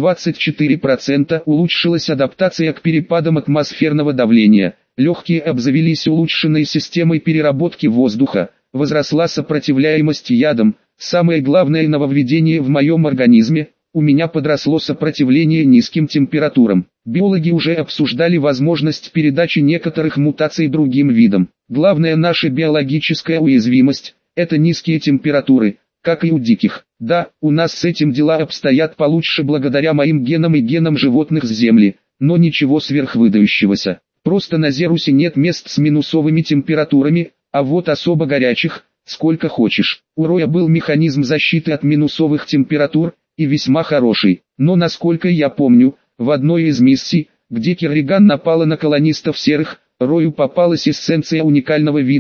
Speaker 1: 24%, улучшилась адаптация к перепадам атмосферного давления, легкие обзавелись улучшенной системой переработки воздуха, возросла сопротивляемость ядам. Самое главное нововведение в моем организме – у меня подросло сопротивление низким температурам. Биологи уже обсуждали возможность передачи некоторых мутаций другим видам. Главная наша биологическая уязвимость – это низкие температуры, как и у диких. Да, у нас с этим дела обстоят получше благодаря моим генам и генам животных с Земли, но ничего сверхвыдающегося. Просто на Зерусе нет мест с минусовыми температурами, а вот особо горячих – сколько хочешь. У Роя был механизм защиты от минусовых температур, и весьма хороший. Но насколько я помню, в одной из миссий, где Керриган напала на колонистов серых, Рою попалась эссенция уникального вида,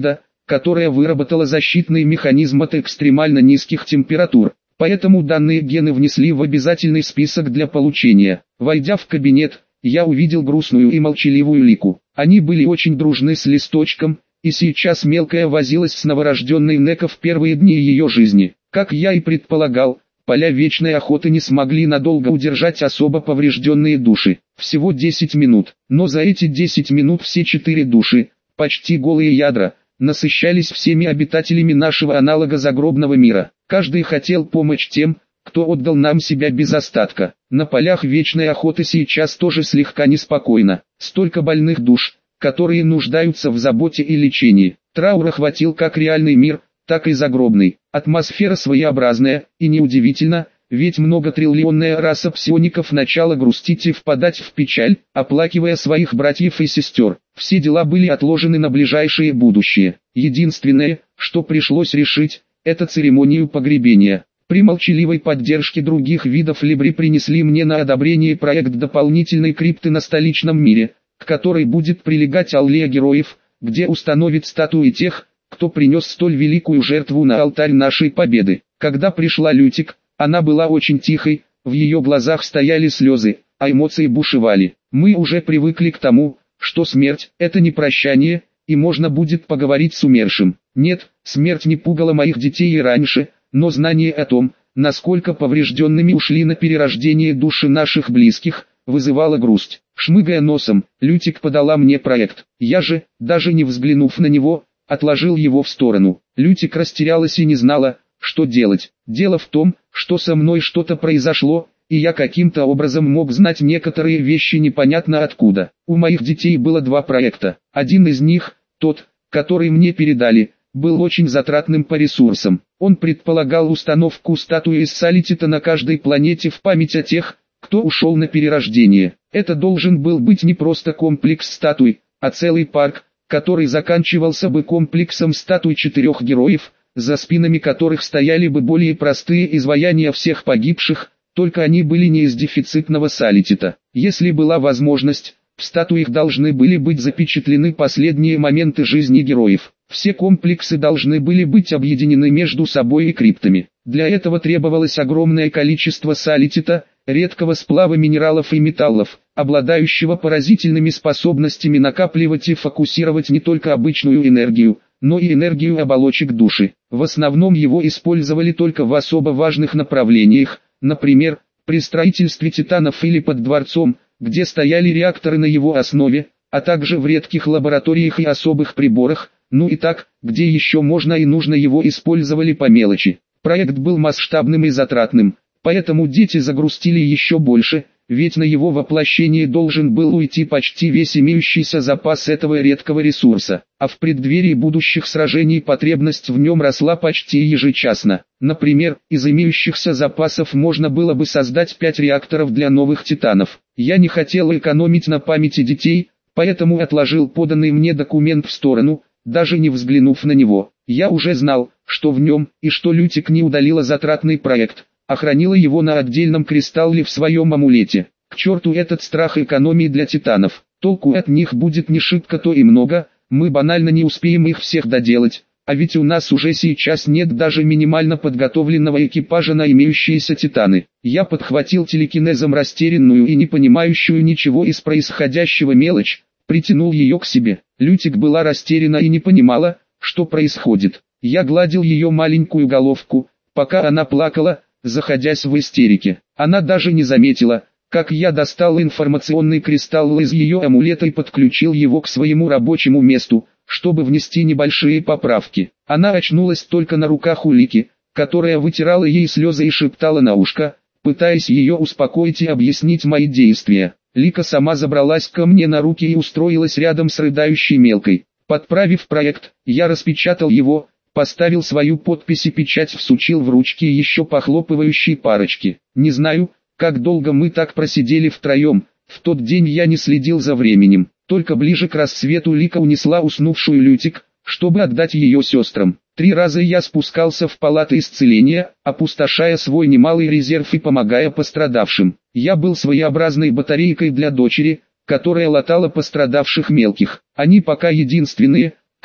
Speaker 1: которая выработала защитный механизм от экстремально низких температур. Поэтому данные гены внесли в обязательный список для получения. Войдя в кабинет, я увидел грустную и молчаливую Лику. Они были очень дружны с Листочком, и сейчас мелкая возилась с новорожденной Неко в первые дни ее жизни. Как я и предполагал, поля вечной охоты не смогли надолго удержать особо поврежденные души. Всего 10 минут. Но за эти 10 минут все 4 души, почти голые ядра, насыщались всеми обитателями нашего аналога загробного мира. Каждый хотел помочь тем, кто отдал нам себя без остатка. На полях вечной охоты сейчас тоже слегка неспокойно. Столько больных душ, которые нуждаются в заботе и лечении. Траур охватил как реальный мир, так и загробный. Атмосфера своеобразная, и неудивительно, ведь многотриллионная раса псиоников начала грустить и впадать в печаль, оплакивая своих братьев и сестер. Все дела были отложены на ближайшее будущее. Единственное, что пришлось решить, это церемонию погребения. При молчаливой поддержке других видов Либри принесли мне на одобрение проект дополнительной крипты на столичном мире, к которой будет прилегать аллея героев, где установят статуи тех, кто принес столь великую жертву на алтарь нашей победы. Когда пришла Лютик, она была очень тихой, в ее глазах стояли слезы, а эмоции бушевали. Мы уже привыкли к тому, что смерть – это не прощание, и можно будет поговорить с умершим. Нет, смерть не пугала моих детей и раньше, но знание о том, насколько поврежденными ушли на перерождение души наших близких, вызывало грусть. Шмыгая носом, Лютик подала мне проект. Я же, даже не взглянув на него, отложил его в сторону. Лютик растерялась и не знала, что делать. Дело в том, что со мной что-то произошло, и я каким-то образом мог знать некоторые вещи непонятно откуда. У моих детей было 2 проекта. Один из них, тот, который мне передали, был очень затратным по ресурсам. Он предполагал установку статуи из солитита на каждой планете в память о тех, кто ушел на перерождение. Это должен был быть не просто комплекс статуй, а целый парк, который заканчивался бы комплексом статуй 4 героев, за спинами которых стояли бы более простые изваяния всех погибших, только они были не из дефицитного солитита. Если была возможность, в статуях должны были быть запечатлены последние моменты жизни героев. Все комплексы должны были быть объединены между собой и криптами. Для этого требовалось огромное количество солитита, редкого сплава минералов и металлов, обладающего поразительными способностями накапливать и фокусировать не только обычную энергию, но и энергию оболочек души. В основном его использовали только в особо важных направлениях, например, при строительстве титанов или под дворцом, где стояли реакторы на его основе, а также в редких лабораториях и особых приборах, ну и так, где еще можно и нужно его использовали по мелочи. Проект был масштабным и затратным, поэтому дети загрустили еще больше, ведь на его воплощение должен был уйти почти весь имеющийся запас этого редкого ресурса, а в преддверии будущих сражений потребность в нем росла почти ежечасно. Например, из имеющихся запасов можно было бы создать 5 реакторов для новых титанов. Я не хотел экономить на памяти детей, поэтому отложил поданный мне документ в сторону, даже не взглянув на него. Я уже знал, что в нем, и что Лютик не удалила затратный проект, а хранила его на отдельном кристалле в своем амулете. К черту этот страх экономии для титанов. Толку от них будет не шибко-то и много, мы банально не успеем их всех доделать. А ведь у нас уже сейчас нет даже минимально подготовленного экипажа на имеющиеся титаны. Я подхватил телекинезом растерянную и не понимающую ничего из происходящего мелочь, притянул ее к себе. Лютик была растеряна и не понимала, что происходит. Я гладил ее маленькую головку, пока она плакала, заходясь в истерике. Она даже не заметила, как я достал информационный кристалл из ее амулета и подключил его к своему рабочему месту, чтобы внести небольшие поправки. Она очнулась только на руках у Лики, которая вытирала ей слезы и шептала на ушко, пытаясь ее успокоить и объяснить мои действия. Лика сама забралась ко мне на руки и устроилась рядом с рыдающей мелкой. Подправив проект, я распечатал его, поставил свою подпись и печать всучил в ручки еще похлопывающей парочки. Не знаю, как долго мы так просидели втроем, в тот день я не следил за временем. Только ближе к рассвету Лика унесла уснувшую Лютик, чтобы отдать ее сестрам. 3 раза я спускался в палаты исцеления, опустошая свой немалый резерв и помогая пострадавшим. Я был своеобразной батарейкой для дочери, которая латала пострадавших мелких. Они пока единственные,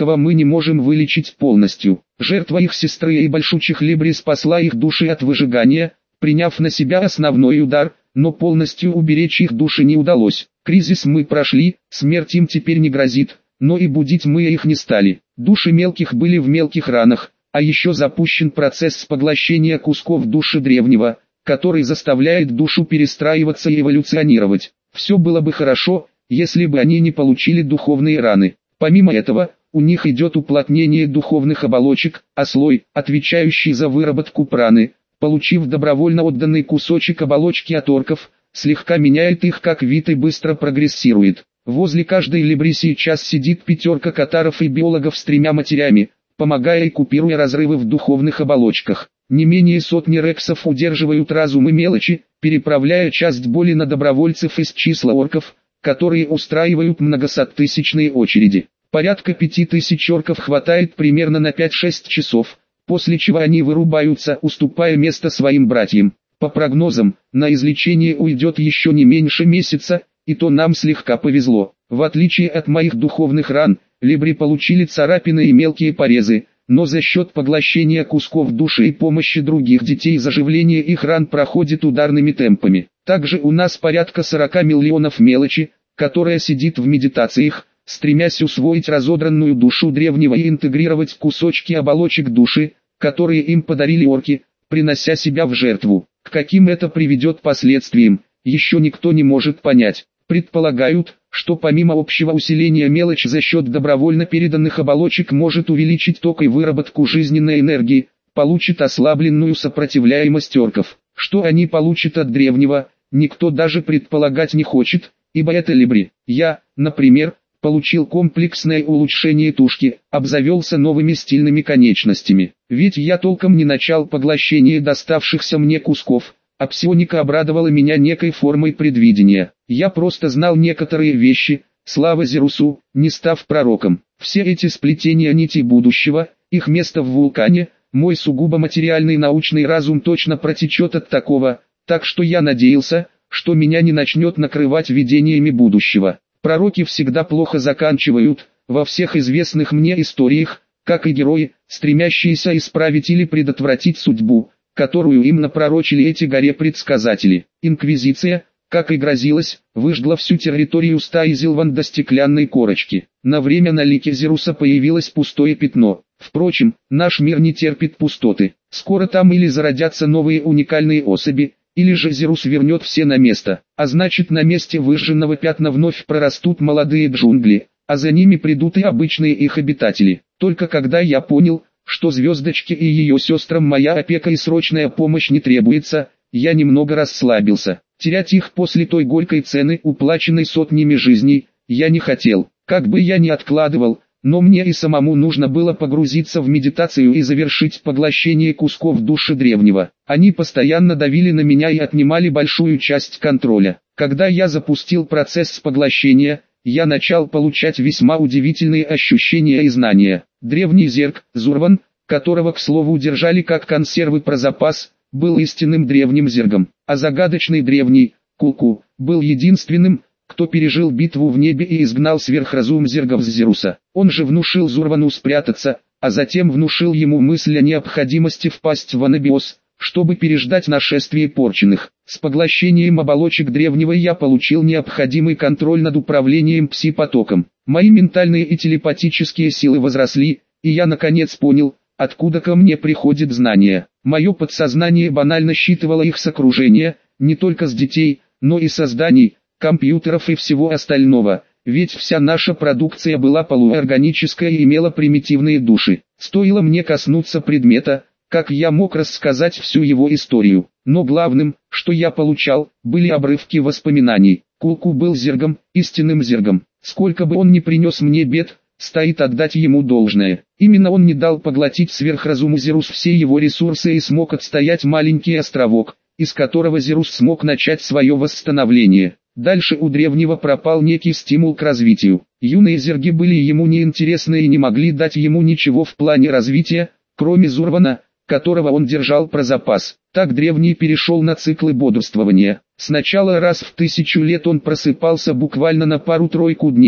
Speaker 1: кого мы не можем вылечить полностью. Жертва их сестры и большучих Либри спасла их души от выжигания, приняв на себя основной удар, но полностью уберечь их души не удалось. Кризис мы прошли, смерть им теперь не грозит, но и будить мы их не стали. Души мелких были в мелких ранах, а еще запущен процесс поглощения кусков души древнего, который заставляет душу перестраиваться и эволюционировать. Все было бы хорошо, если бы они не получили духовные раны. Помимо этого, у них идет уплотнение духовных оболочек, а слой, отвечающий за выработку праны, получив добровольно отданный кусочек оболочки от орков, слегка меняет их как вид и быстро прогрессирует. Возле каждой Либри сейчас сидит 5 катаров и биологов с 3 матерями, помогая и купируя разрывы в духовных оболочках. Не менее сотни рексов удерживают разум и мелочи, переправляя часть боли на добровольцев из числа орков, которые устраивают многосоттысячные очереди. Порядка 5000 орков хватает примерно на 5-6 часов, после чего они вырубаются, уступая место своим братьям. По прогнозам, на излечение уйдет еще не меньше месяца, и то нам слегка повезло. В отличие от моих духовных ран, Либри получили царапины и мелкие порезы, но за счет поглощения кусков души и помощи других детей заживление их ран проходит ударными темпами. Также у нас порядка 40 миллионов мелочи, которая сидит в медитациях, стремясь усвоить разодранную душу древнего и интегрировать кусочки оболочек души, которые им подарили орки, принося себя в жертву. К каким это приведет последствиям, еще никто не может понять. Предполагают, что помимо общего усиления мелочь за счет добровольно переданных оболочек может увеличить ток и выработку жизненной энергии, получит ослабленную сопротивляемость орков. Что они получат от древнего, никто даже предполагать не хочет, ибо это Либри. Я, например, получил комплексное улучшение тушки, обзавелся новыми стильными конечностями. Ведь я толком не начал поглощение доставшихся мне кусков, а псионика обрадовала меня некой формой предвидения. Я просто знал некоторые вещи, слава Зерусу, не став пророком. Все эти сплетения нитей будущего, их место в вулкане, мой сугубо материальный научный разум точно протечет от такого, так что я надеялся, что меня не начнет накрывать видениями будущего. Пророки всегда плохо заканчивают, во всех известных мне историях, как и герои, стремящиеся исправить или предотвратить судьбу, которую им напророчили эти горе-предсказатели. Инквизиция, как и грозилась, выжгла всю территорию стаи Зилван до стеклянной корочки. На время на лике Зеруса появилось пустое пятно. Впрочем, наш мир не терпит пустоты. Скоро там или зародятся новые уникальные особи, или же Зерус вернет все на место. А значит, на месте выжженного пятна вновь прорастут молодые джунгли, а за ними придут и обычные их обитатели. Только когда я понял, что звездочке и ее сестрам моя опека и срочная помощь не требуется, я немного расслабился. Терять их после той горькой цены, уплаченной сотнями жизней, я не хотел. Как бы я ни откладывал, но мне и самому нужно было погрузиться в медитацию и завершить поглощение кусков души древнего. Они постоянно давили на меня и отнимали большую часть контроля. Когда я запустил процесс поглощения, я начал получать весьма удивительные ощущения и знания. Древний зерк, Зурван, которого, к слову, держали как консервы про запас, был истинным древним зергом, а загадочный древний, Кулку, был единственным, кто пережил битву в небе и изгнал сверхразум зергов с Зеруса. Он же внушил Зурвану спрятаться, а затем внушил ему мысль о необходимости впасть в анабиоз, чтобы переждать нашествие порченных. С поглощением оболочек древнего я получил необходимый контроль над управлением пси-потоком. Мои ментальные и телепатические силы возросли, и я наконец понял, откуда ко мне приходит знание. Мое подсознание банально считывало их с окружения, не только с детей, но и со зданий, компьютеров и всего остального, ведь вся наша продукция была полуорганическая и имела примитивные души. Стоило мне коснуться предмета, как я мог рассказать всю его историю. Но главным, что я получал, были обрывки воспоминаний. Кулку был зергом, истинным зергом. Сколько бы он ни принес мне бед, стоит отдать ему должное. Именно он не дал поглотить сверхразуму Зерус все его ресурсы и смог отстоять маленький островок, из которого Зерус смог начать свое восстановление. Дальше у древнего пропал некий стимул к развитию. Юные зерги были ему неинтересны и не могли дать ему ничего в плане развития, кроме Зурвана, которого он держал про запас. Так древний перешел на циклы бодрствования. Сначала раз в 1000 лет он просыпался буквально на пару-тройку дней,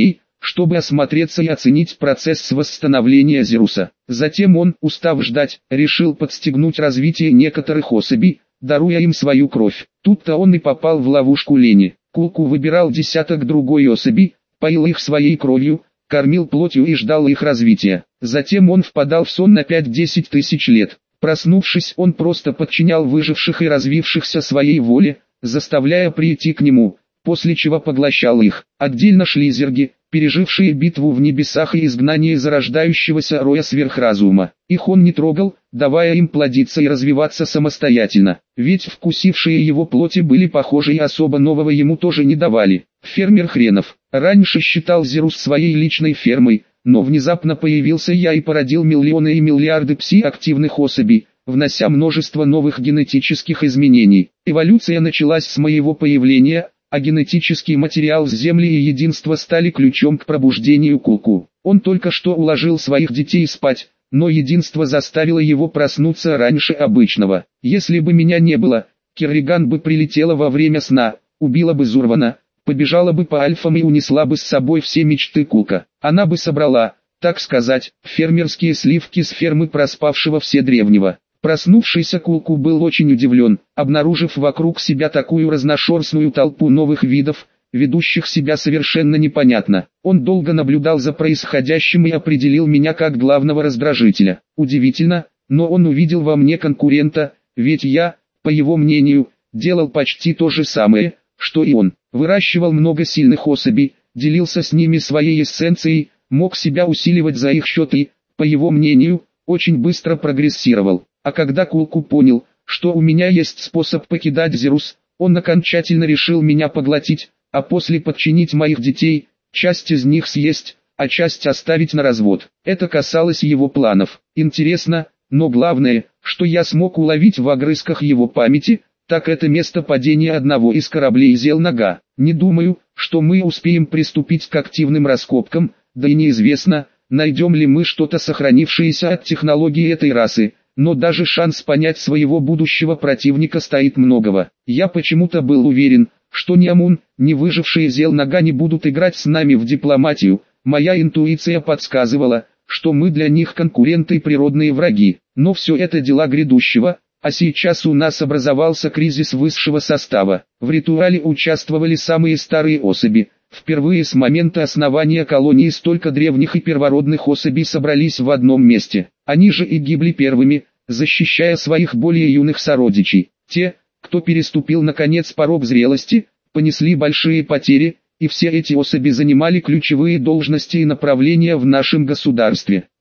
Speaker 1: чтобы осмотреться и оценить процесс восстановления Зируса. Затем он, устав ждать, решил подстегнуть развитие некоторых особей, даруя им свою кровь. Тут-то он и попал в ловушку лени. Кулку выбирал десяток другой особей, поил их своей кровью, кормил плотью и ждал их развития. Затем он впадал в сон на 5-10 тысяч лет. Проснувшись, он просто подчинял выживших и развившихся своей воле, заставляя прийти к нему, после чего поглощал их. Отдельно шли зерги, пережившие битву в небесах и изгнание зарождающегося роя сверхразума. Их он не трогал, давая им плодиться и развиваться самостоятельно, ведь вкусившие его плоти были похожи и особо нового ему тоже не давали. Фермер хренов. Раньше считал Зирус своей личной фермой, но внезапно появился я и породил миллионы и миллиарды пси-активных особей, внося множество новых генетических изменений. Эволюция началась с моего появления, а генетический материал с Земли и единства стали ключом к пробуждению Кулку. Он только что уложил своих детей спать, но единство заставило его проснуться раньше обычного. Если бы меня не было, Керриган бы прилетела во время сна, убила бы Зурвана, побежала бы по альфам и унесла бы с собой все мечты Кулка. Она бы собрала, так сказать, фермерские сливки с фермы проспавшего все древнего. Проснувшийся Кулку был очень удивлен, обнаружив вокруг себя такую разношерстную толпу новых видов, ведущих себя совершенно непонятно. Он долго наблюдал за происходящим и определил меня как главного раздражителя. Удивительно, но он увидел во мне конкурента, ведь я, по его мнению, делал почти то же самое, что и он. Выращивал много сильных особей, делился с ними своей эссенцией, мог себя усиливать за их счет и, по его мнению, очень быстро прогрессировал. А когда Кулку понял, что у меня есть способ покидать Зирус, он окончательно решил меня поглотить, а после подчинить моих детей, часть из них съесть, а часть оставить на развод. Это касалось его планов. Интересно, но главное, что я смог уловить в огрызках его памяти, так это место падения одного из кораблей Зелнага. Не думаю, что мы успеем приступить к активным раскопкам, да и неизвестно, найдем ли мы что-то сохранившееся от технологии этой расы. Но даже шанс понять своего будущего противника стоит многого. Я почему-то был уверен, что ни Амун, ни выжившие Зелнага не будут играть с нами в дипломатию. Моя интуиция подсказывала, что мы для них конкуренты и природные враги. Но все это дела грядущего, а сейчас у нас образовался кризис высшего состава. В ритуале участвовали самые старые особи. Впервые с момента основания колонии столько древних и первородных особей собрались в одном месте. Они же и гибли первыми, защищая своих более юных сородичей. Те, кто переступил наконец порог зрелости, понесли большие потери, и все эти особи занимали ключевые должности и направления в нашем государстве.